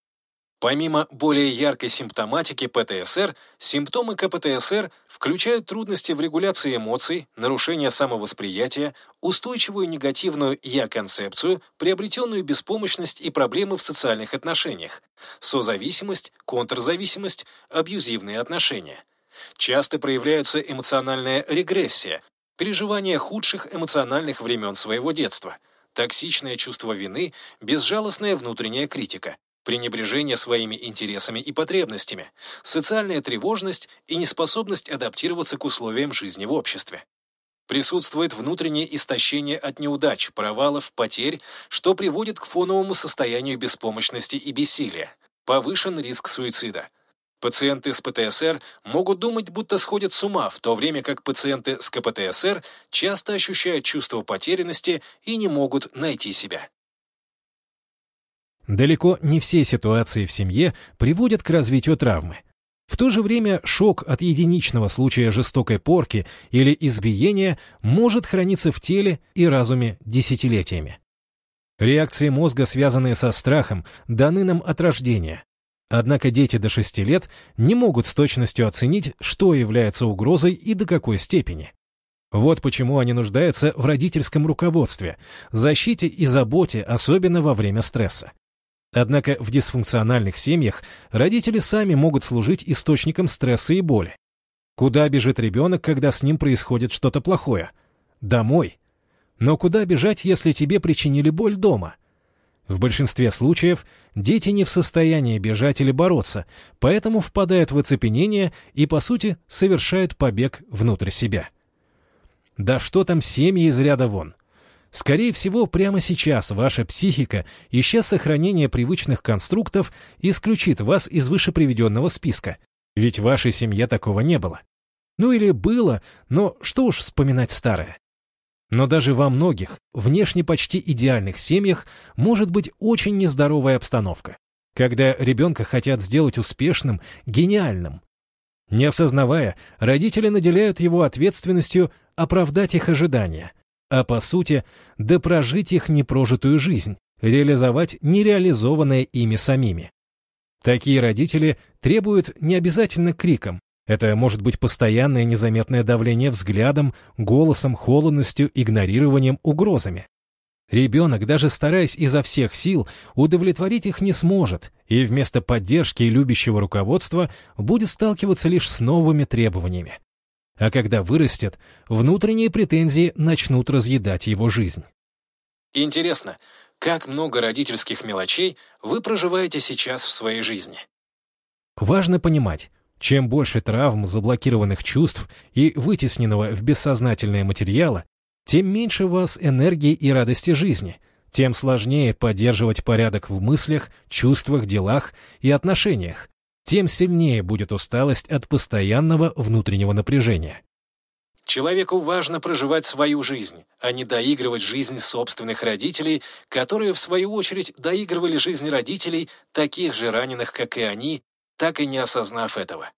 Помимо более яркой симптоматики пэ тэ эс эр, симптомы ка пэ тэ эс эр включают трудности в регуляции эмоций, нарушение самовосприятия, устойчивую негативную «я-концепцию», приобретенную беспомощность и проблемы в социальных отношениях, созависимость, контрзависимость, абьюзивные отношения. Часто проявляются эмоциональная регрессия, переживание худших эмоциональных времен своего детства, токсичное чувство вины, безжалостная внутренняя критика, пренебрежение своими интересами и потребностями, социальная тревожность и неспособность адаптироваться к условиям жизни в обществе. Присутствует внутреннее истощение от неудач, провалов, потерь, что приводит к фоновому состоянию беспомощности и бессилия, повышен риск суицида. Пациенты с пэ тэ эс эр могут думать, будто сходят с ума, в то время как пациенты с ка пэ тэ эс эр часто ощущают чувство потерянности и не могут найти себя. Далеко не все ситуации в семье приводят к развитию травмы. В то же время шок от единичного случая жестокой порки или избиения может храниться в теле и разуме десятилетиями. Реакции мозга, связанные со страхом, даны нам от рождения. Однако дети до шести лет не могут с точностью оценить, что является угрозой и до какой степени. Вот почему они нуждаются в родительском руководстве, защите и заботе, особенно во время стресса. Однако в дисфункциональных семьях родители сами могут служить источником стресса и боли. Куда бежит ребенок, когда с ним происходит что-то плохое? Домой. Но куда бежать, если тебе причинили боль дома? В большинстве случаев дети не в состоянии бежать или бороться, поэтому впадают в оцепенение и, по сути, совершают побег внутрь себя. Да что там семьи из ряда вон? Скорее всего, прямо сейчас ваша психика, ища сохранения привычных конструктов, исключит вас из вышеприведенного списка, ведь в вашей семье такого не было. Ну или было, но что уж вспоминать старое. Но даже во многих, внешне почти идеальных семьях может быть очень нездоровая обстановка, когда ребенка хотят сделать успешным, гениальным. Не осознавая, родители наделяют его ответственностью оправдать их ожидания, а по сути, допрожить их непрожитую жизнь, реализовать нереализованное ими самими. Такие родители требуют не обязательно криком, это может быть постоянное незаметное давление взглядом, голосом, холодностью, игнорированием, угрозами. Ребенок, даже стараясь изо всех сил, удовлетворить их не сможет, и вместо поддержки и любящего руководства будет сталкиваться лишь с новыми требованиями. А когда вырастет, внутренние претензии начнут разъедать его жизнь. Интересно, как много родительских мелочей вы проживаете сейчас в своей жизни? Важно понимать, чем больше травм, заблокированных чувств и вытесненного в бессознательное материала, тем меньше у вас энергии и радости жизни, тем сложнее поддерживать порядок в мыслях, чувствах, делах и отношениях, тем сильнее будет усталость от постоянного внутреннего напряжения. Человеку важно проживать свою жизнь, а не доигрывать жизнь собственных родителей, которые, в свою очередь, доигрывали жизнь родителей, таких же раненых, как и они, так и не осознав этого.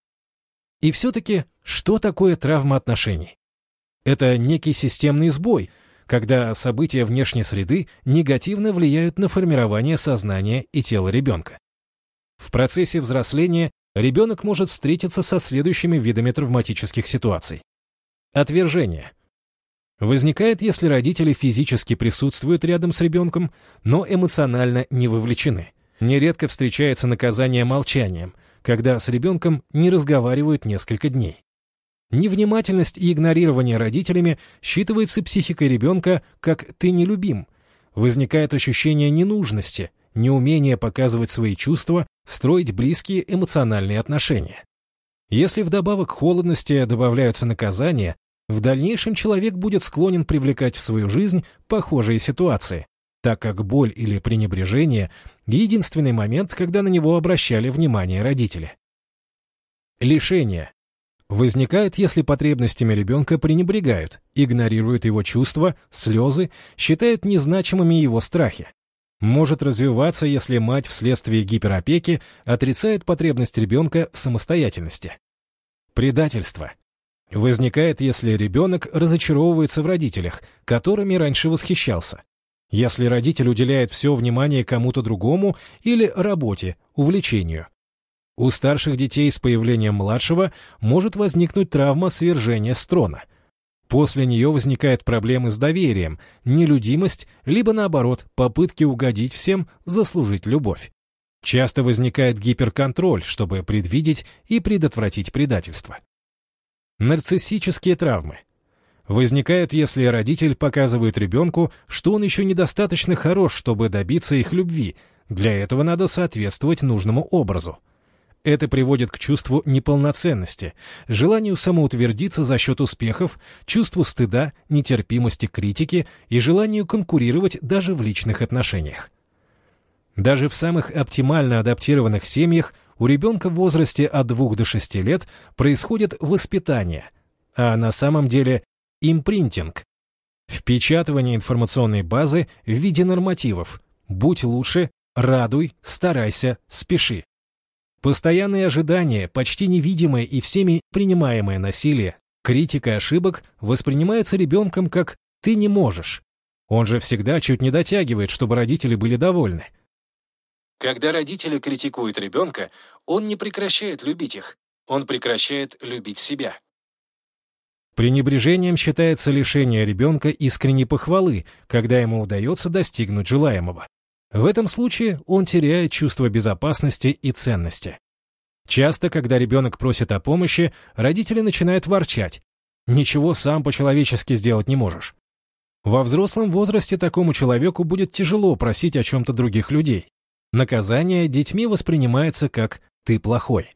И все-таки, что такое травма отношений? Это некий системный сбой, когда события внешней среды негативно влияют на формирование сознания и тела ребенка. В процессе взросления ребенок может встретиться со следующими видами травматических ситуаций. Отвержение. Возникает, если родители физически присутствуют рядом с ребенком, но эмоционально не вовлечены. Нередко встречается наказание молчанием, когда с ребенком не разговаривают несколько дней. Невнимательность и игнорирование родителями считывается психикой ребенка как «ты не любим». Возникает ощущение ненужности, неумение показывать свои чувства, строить близкие эмоциональные отношения. Если вдобавок к холодности добавляются наказания, в дальнейшем человек будет склонен привлекать в свою жизнь похожие ситуации, так как боль или пренебрежение — единственный момент, когда на него обращали внимание родители. Лишение. Возникает, если потребностями ребенка пренебрегают, игнорируют его чувства, слезы, считают незначимыми его страхи. Может развиваться, если мать вследствие гиперопеки отрицает потребность ребенка в самостоятельности. Предательство. Возникает, если ребенок разочаровывается в родителях, которыми раньше восхищался. Если родитель уделяет все внимание кому-то другому или работе, увлечению. У старших детей с появлением младшего может возникнуть травма свержения с трона. После нее возникают проблемы с доверием, нелюдимость, либо наоборот, попытки угодить всем, заслужить любовь. Часто возникает гиперконтроль, чтобы предвидеть и предотвратить предательство. Нарциссические травмы. Возникают, если родитель показывает ребенку, что он еще недостаточно хорош, чтобы добиться их любви. Для этого надо соответствовать нужному образу. Это приводит к чувству неполноценности, желанию самоутвердиться за счет успехов, чувству стыда, нетерпимости к критике и желанию конкурировать даже в личных отношениях. Даже в самых оптимально адаптированных семьях у ребенка в возрасте от двух до шести лет происходит воспитание, а на самом деле импринтинг, впечатывание информационной базы в виде нормативов «будь лучше», «радуй», «старайся», «спеши». Постоянные ожидания, почти невидимое и всеми принимаемое насилие, критика ошибок воспринимаются ребенком как «ты не можешь». Он же всегда чуть не дотягивает, чтобы родители были довольны. Когда родители критикуют ребенка, он не прекращает любить их, он прекращает любить себя. Пренебрежением считается лишение ребенка искренней похвалы, когда ему удается достигнуть желаемого. В этом случае он теряет чувство безопасности и ценности. Часто, когда ребенок просит о помощи, родители начинают ворчать. «Ничего сам по-человечески сделать не можешь». Во взрослом возрасте такому человеку будет тяжело просить о чем-то других людей. Наказание детьми воспринимается как «ты плохой».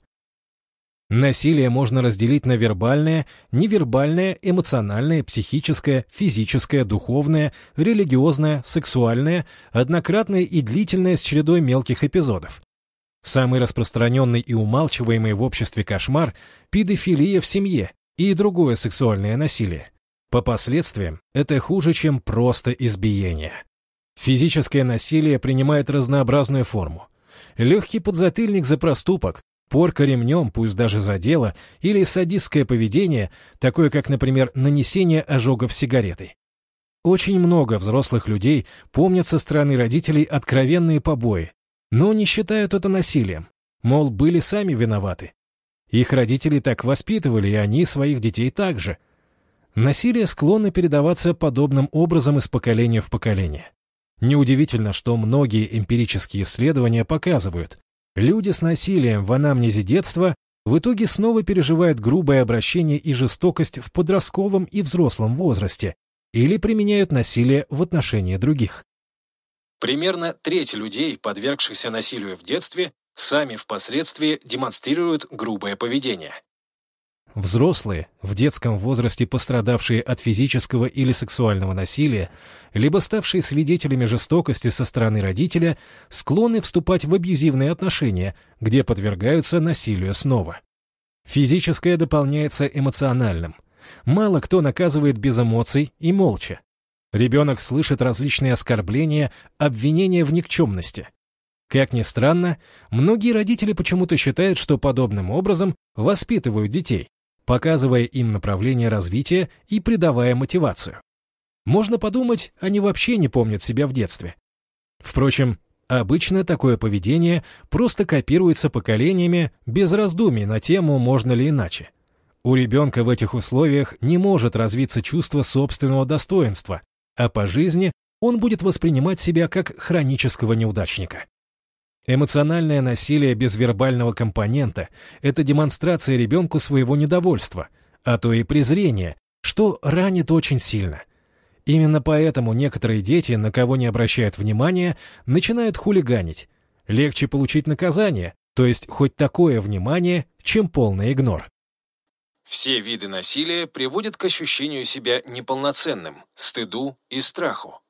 Насилие можно разделить на вербальное, невербальное, эмоциональное, психическое, физическое, духовное, религиозное, сексуальное, однократное и длительное с чередой мелких эпизодов. Самый распространенный и умалчиваемый в обществе кошмар – педофилия в семье и другое сексуальное насилие. По последствиям это хуже, чем просто избиение. Физическое насилие принимает разнообразную форму. Легкий подзатыльник за проступок, порка ремнем, пусть даже за дело, или садистское поведение, такое как, например, нанесение ожогов сигаретой. Очень много взрослых людей помнят со стороны родителей откровенные побои, но не считают это насилием, мол, были сами виноваты. Их родители так воспитывали, и они своих детей так же. Насилие склонно передаваться подобным образом из поколения в поколение. Неудивительно, что многие эмпирические исследования показывают, люди с насилием в анамнезе детства в итоге снова переживают грубое обращение и жестокость в подростковом и взрослом возрасте или применяют насилие в отношении других. Примерно треть людей, подвергшихся насилию в детстве, сами впоследствии демонстрируют грубое поведение. Взрослые, в детском возрасте пострадавшие от физического или сексуального насилия, либо ставшие свидетелями жестокости со стороны родителя, склонны вступать в абьюзивные отношения, где подвергаются насилию снова. Физическое дополняется эмоциональным. Мало кто наказывает без эмоций и молча. Ребенок слышит различные оскорбления, обвинения в никчемности. Как ни странно, многие родители почему-то считают, что подобным образом воспитывают детей, показывая им направление развития и придавая мотивацию. Можно подумать, они вообще не помнят себя в детстве. Впрочем, обычно такое поведение просто копируется поколениями без раздумий на тему «можно ли иначе?». У ребенка в этих условиях не может развиться чувство собственного достоинства, а по жизни он будет воспринимать себя как хронического неудачника. Эмоциональное насилие без вербального компонента – это демонстрация ребенку своего недовольства, а то и презрения, что ранит очень сильно. Именно поэтому некоторые дети, на кого не обращают внимания, начинают хулиганить. Легче получить наказание, то есть хоть такое внимание, чем полный игнор. Все виды насилия приводят к ощущению себя неполноценным, стыду и страху.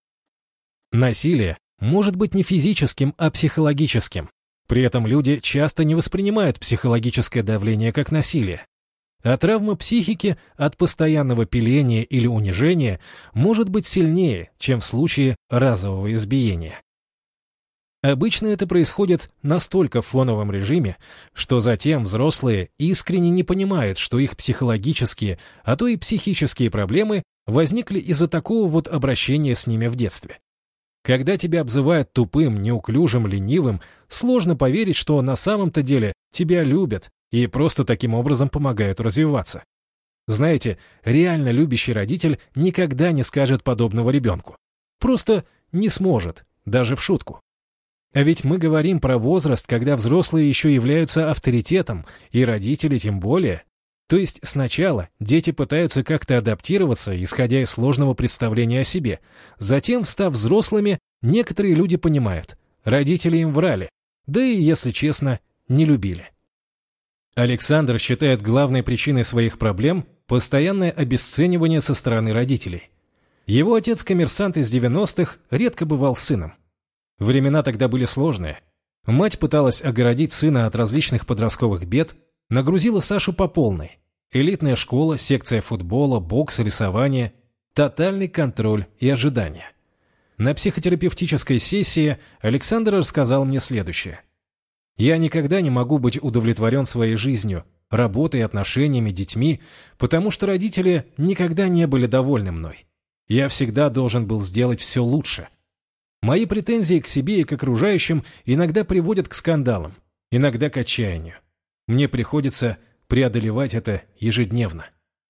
Насилие может быть не физическим, а психологическим. При этом люди часто не воспринимают психологическое давление как насилие. А травма психики от постоянного пиления или унижения может быть сильнее, чем в случае разового избиения. Обычно это происходит настолько в фоновом режиме, что затем взрослые искренне не понимают, что их психологические, а то и психические проблемы возникли из-за такого вот обращения с ними в детстве. Когда тебя обзывают тупым, неуклюжим, ленивым, сложно поверить, что на самом-то деле тебя любят и просто таким образом помогают развиваться. Знаете, реально любящий родитель никогда не скажет подобного ребенку. Просто не сможет, даже в шутку. А ведь мы говорим про возраст, когда взрослые еще являются авторитетом, и родители тем более. То есть сначала дети пытаются как-то адаптироваться, исходя из сложного представления о себе. Затем, став взрослыми, некоторые люди понимают, родители им врали, да и, если честно, не любили. Александр считает главной причиной своих проблем постоянное обесценивание со стороны родителей. Его отец-коммерсант из девяностых редко бывал с сыном. Времена тогда были сложные. Мать пыталась огородить сына от различных подростковых бед, нагрузила Сашу по полной. Элитная школа, секция футбола, бокс, рисование, тотальный контроль и ожидания. На психотерапевтической сессии Александр рассказал мне следующее. Я никогда не могу быть удовлетворен своей жизнью, работой, отношениями, детьми, потому что родители никогда не были довольны мной. Я всегда должен был сделать все лучше. Мои претензии к себе и к окружающим иногда приводят к скандалам, иногда к отчаянию. Мне приходится преодолевать это ежедневно.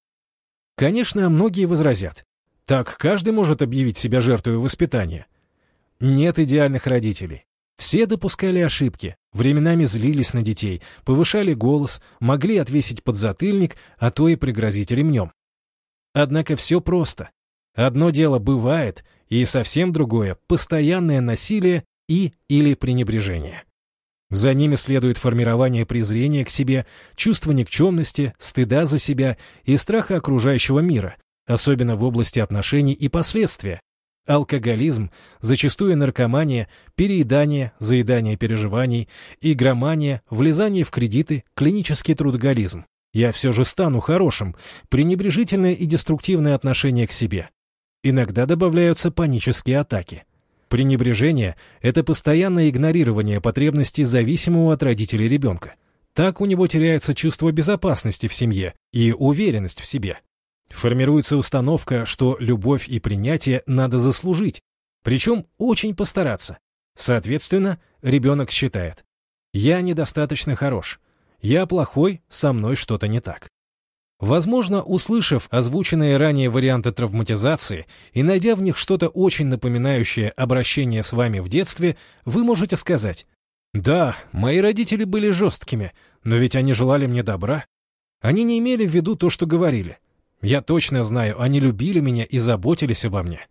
Конечно, многие возразят. Так каждый может объявить себя жертвой воспитания. Нет идеальных родителей. Все допускали ошибки, временами злились на детей, повышали голос, могли отвесить подзатыльник, а то и пригрозить ремнем. Однако все просто. Одно дело бывает, и совсем другое – постоянное насилие и или пренебрежение. За ними следует формирование презрения к себе, чувство никчемности, стыда за себя и страха окружающего мира, особенно в области отношений и последствия. Алкоголизм, зачастую наркомания, переедание, заедание переживаний, игромания, влезание в кредиты, клинический трудоголизм. Я все же стану хорошим, пренебрежительное и деструктивное отношение к себе. Иногда добавляются панические атаки. Пренебрежение – это постоянное игнорирование потребностей зависимого от родителей ребенка. Так у него теряется чувство безопасности в семье и уверенность в себе. Формируется установка, что любовь и принятие надо заслужить, причем очень постараться. Соответственно, ребенок считает: «Я недостаточно хорош, я плохой, со мной что-то не так». Возможно, услышав озвученные ранее варианты травматизации и найдя в них что-то очень напоминающее обращение с вами в детстве, вы можете сказать: «Да, мои родители были жесткими, но ведь они желали мне добра. Они не имели в виду то, что говорили. Я точно знаю, они любили меня и заботились обо мне».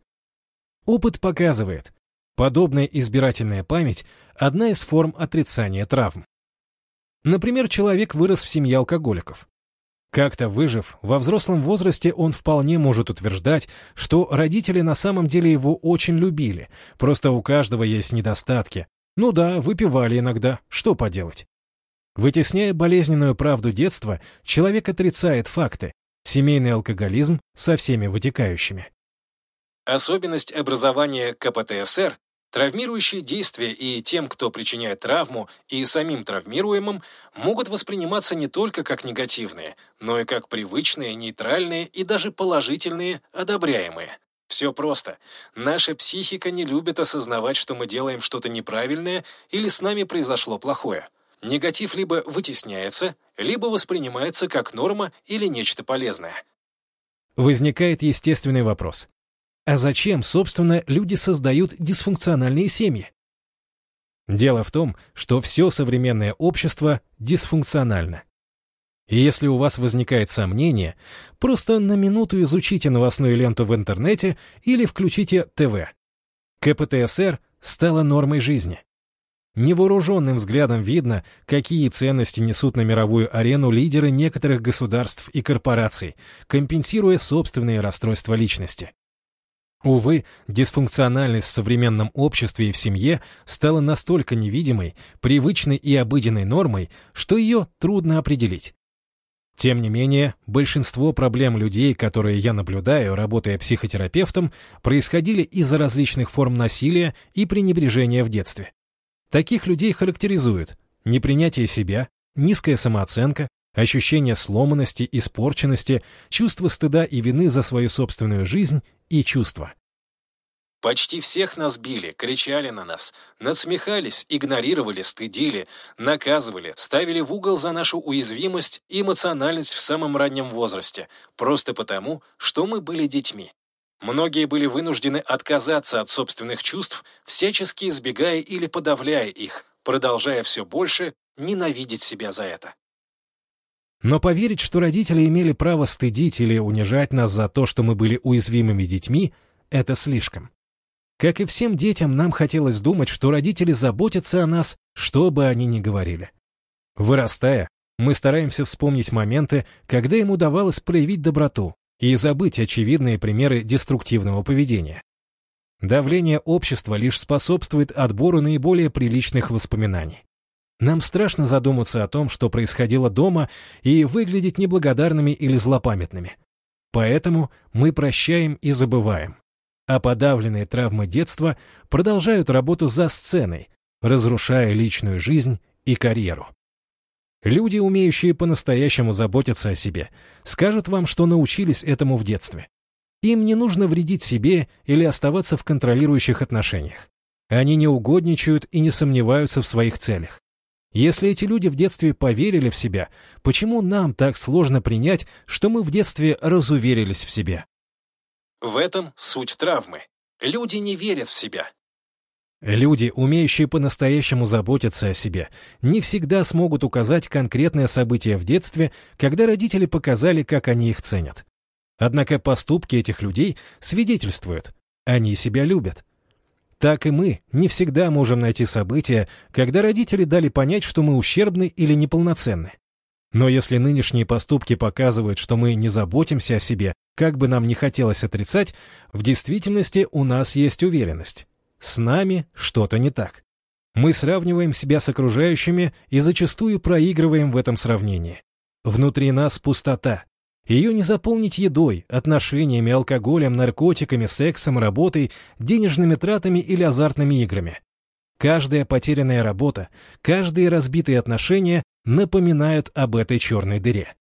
Опыт показывает, подобная избирательная память – одна из форм отрицания травм. Например, человек вырос в семье алкоголиков. Как-то выжив, во взрослом возрасте он вполне может утверждать, что родители на самом деле его очень любили, просто у каждого есть недостатки. Ну да, выпивали иногда, что поделать. Вытесняя болезненную правду детства, человек отрицает факты. Семейный алкоголизм со всеми вытекающими. Особенность образования ка пэ тэ эс эр – травмирующие действия и тем, кто причиняет травму, и самим травмируемым, могут восприниматься не только как негативные, но и как привычные, нейтральные и даже положительные, одобряемые. Все просто. Наша психика не любит осознавать, что мы делаем что-то неправильное или с нами произошло плохое. Негатив либо вытесняется, либо воспринимается как норма или нечто полезное. Возникает естественный вопрос. А зачем, собственно, люди создают дисфункциональные семьи? Дело в том, что все современное общество дисфункционально. И если у вас возникает сомнение, просто на минуту изучите новостную ленту в интернете или включите тэ вэ. ка пэ тэ эс эр стала нормой жизни. Невооруженным взглядом видно, какие ценности несут на мировую арену лидеры некоторых государств и корпораций, компенсируя собственные расстройства личности. Увы, дисфункциональность в современном обществе и в семье стала настолько невидимой, привычной и обыденной нормой, что ее трудно определить. Тем не менее, большинство проблем людей, которые я наблюдаю, работая психотерапевтом, происходили из-за различных форм насилия и пренебрежения в детстве. Таких людей характеризуют непринятие себя, низкая самооценка, ощущение сломанности, испорченности, чувство стыда и вины за свою собственную жизнь и чувства. Почти всех нас били, кричали на нас, надсмехались, игнорировали, стыдили, наказывали, ставили в угол за нашу уязвимость и эмоциональность в самом раннем возрасте, просто потому, что мы были детьми. Многие были вынуждены отказаться от собственных чувств, всячески избегая или подавляя их, продолжая все больше ненавидеть себя за это. Но поверить, что родители имели право стыдить или унижать нас за то, что мы были уязвимыми детьми, это слишком. Как и всем детям, нам хотелось думать, что родители заботятся о нас, что бы они ни говорили. Вырастая, мы стараемся вспомнить моменты, когда им удавалось проявить доброту, и забыть очевидные примеры деструктивного поведения. Давление общества лишь способствует отбору наиболее приличных воспоминаний. Нам страшно задуматься о том, что происходило дома, и выглядеть неблагодарными или злопамятными. Поэтому мы прощаем и забываем. А подавленные травмы детства продолжают работу за сценой, разрушая личную жизнь и карьеру. Люди, умеющие по-настоящему заботиться о себе, скажут вам, что научились этому в детстве. Им не нужно вредить себе или оставаться в контролирующих отношениях. Они не угодничают и не сомневаются в своих целях. Если эти люди в детстве поверили в себя, почему нам так сложно принять, что мы в детстве разуверились в себе? В этом суть травмы. Люди не верят в себя. Люди, умеющие по-настоящему заботиться о себе, не всегда смогут указать конкретное событие в детстве, когда родители показали, как они их ценят. Однако поступки этих людей свидетельствуют, они себя любят. Так и мы не всегда можем найти события, когда родители дали понять, что мы ущербны или неполноценны. Но если нынешние поступки показывают, что мы не заботимся о себе, как бы нам ни хотелось отрицать, в действительности у нас есть уверенность. С нами что-то не так. Мы сравниваем себя с окружающими и зачастую проигрываем в этом сравнении. Внутри нас пустота. Ее не заполнить едой, отношениями, алкоголем, наркотиками, сексом, работой, денежными тратами или азартными играми. Каждая потерянная работа, каждые разбитые отношения напоминают об этой черной дыре.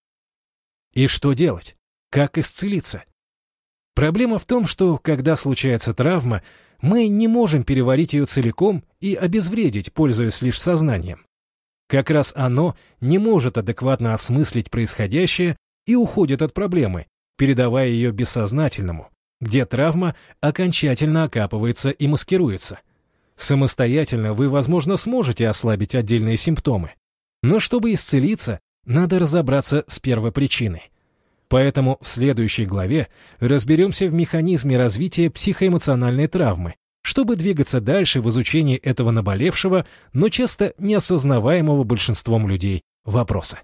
И что делать? Как исцелиться? Проблема в том, что, когда случается травма, мы не можем переварить ее целиком и обезвредить, пользуясь лишь сознанием. Как раз оно не может адекватно осмыслить происходящее и уходит от проблемы, передавая ее бессознательному, где травма окончательно окапывается и маскируется. Самостоятельно вы, возможно, сможете ослабить отдельные симптомы, но чтобы исцелиться, надо разобраться с первопричиной. Поэтому в следующей главе разберемся в механизме развития психоэмоциональной травмы, чтобы двигаться дальше в изучении этого наболевшего, но часто неосознаваемого большинством людей вопроса.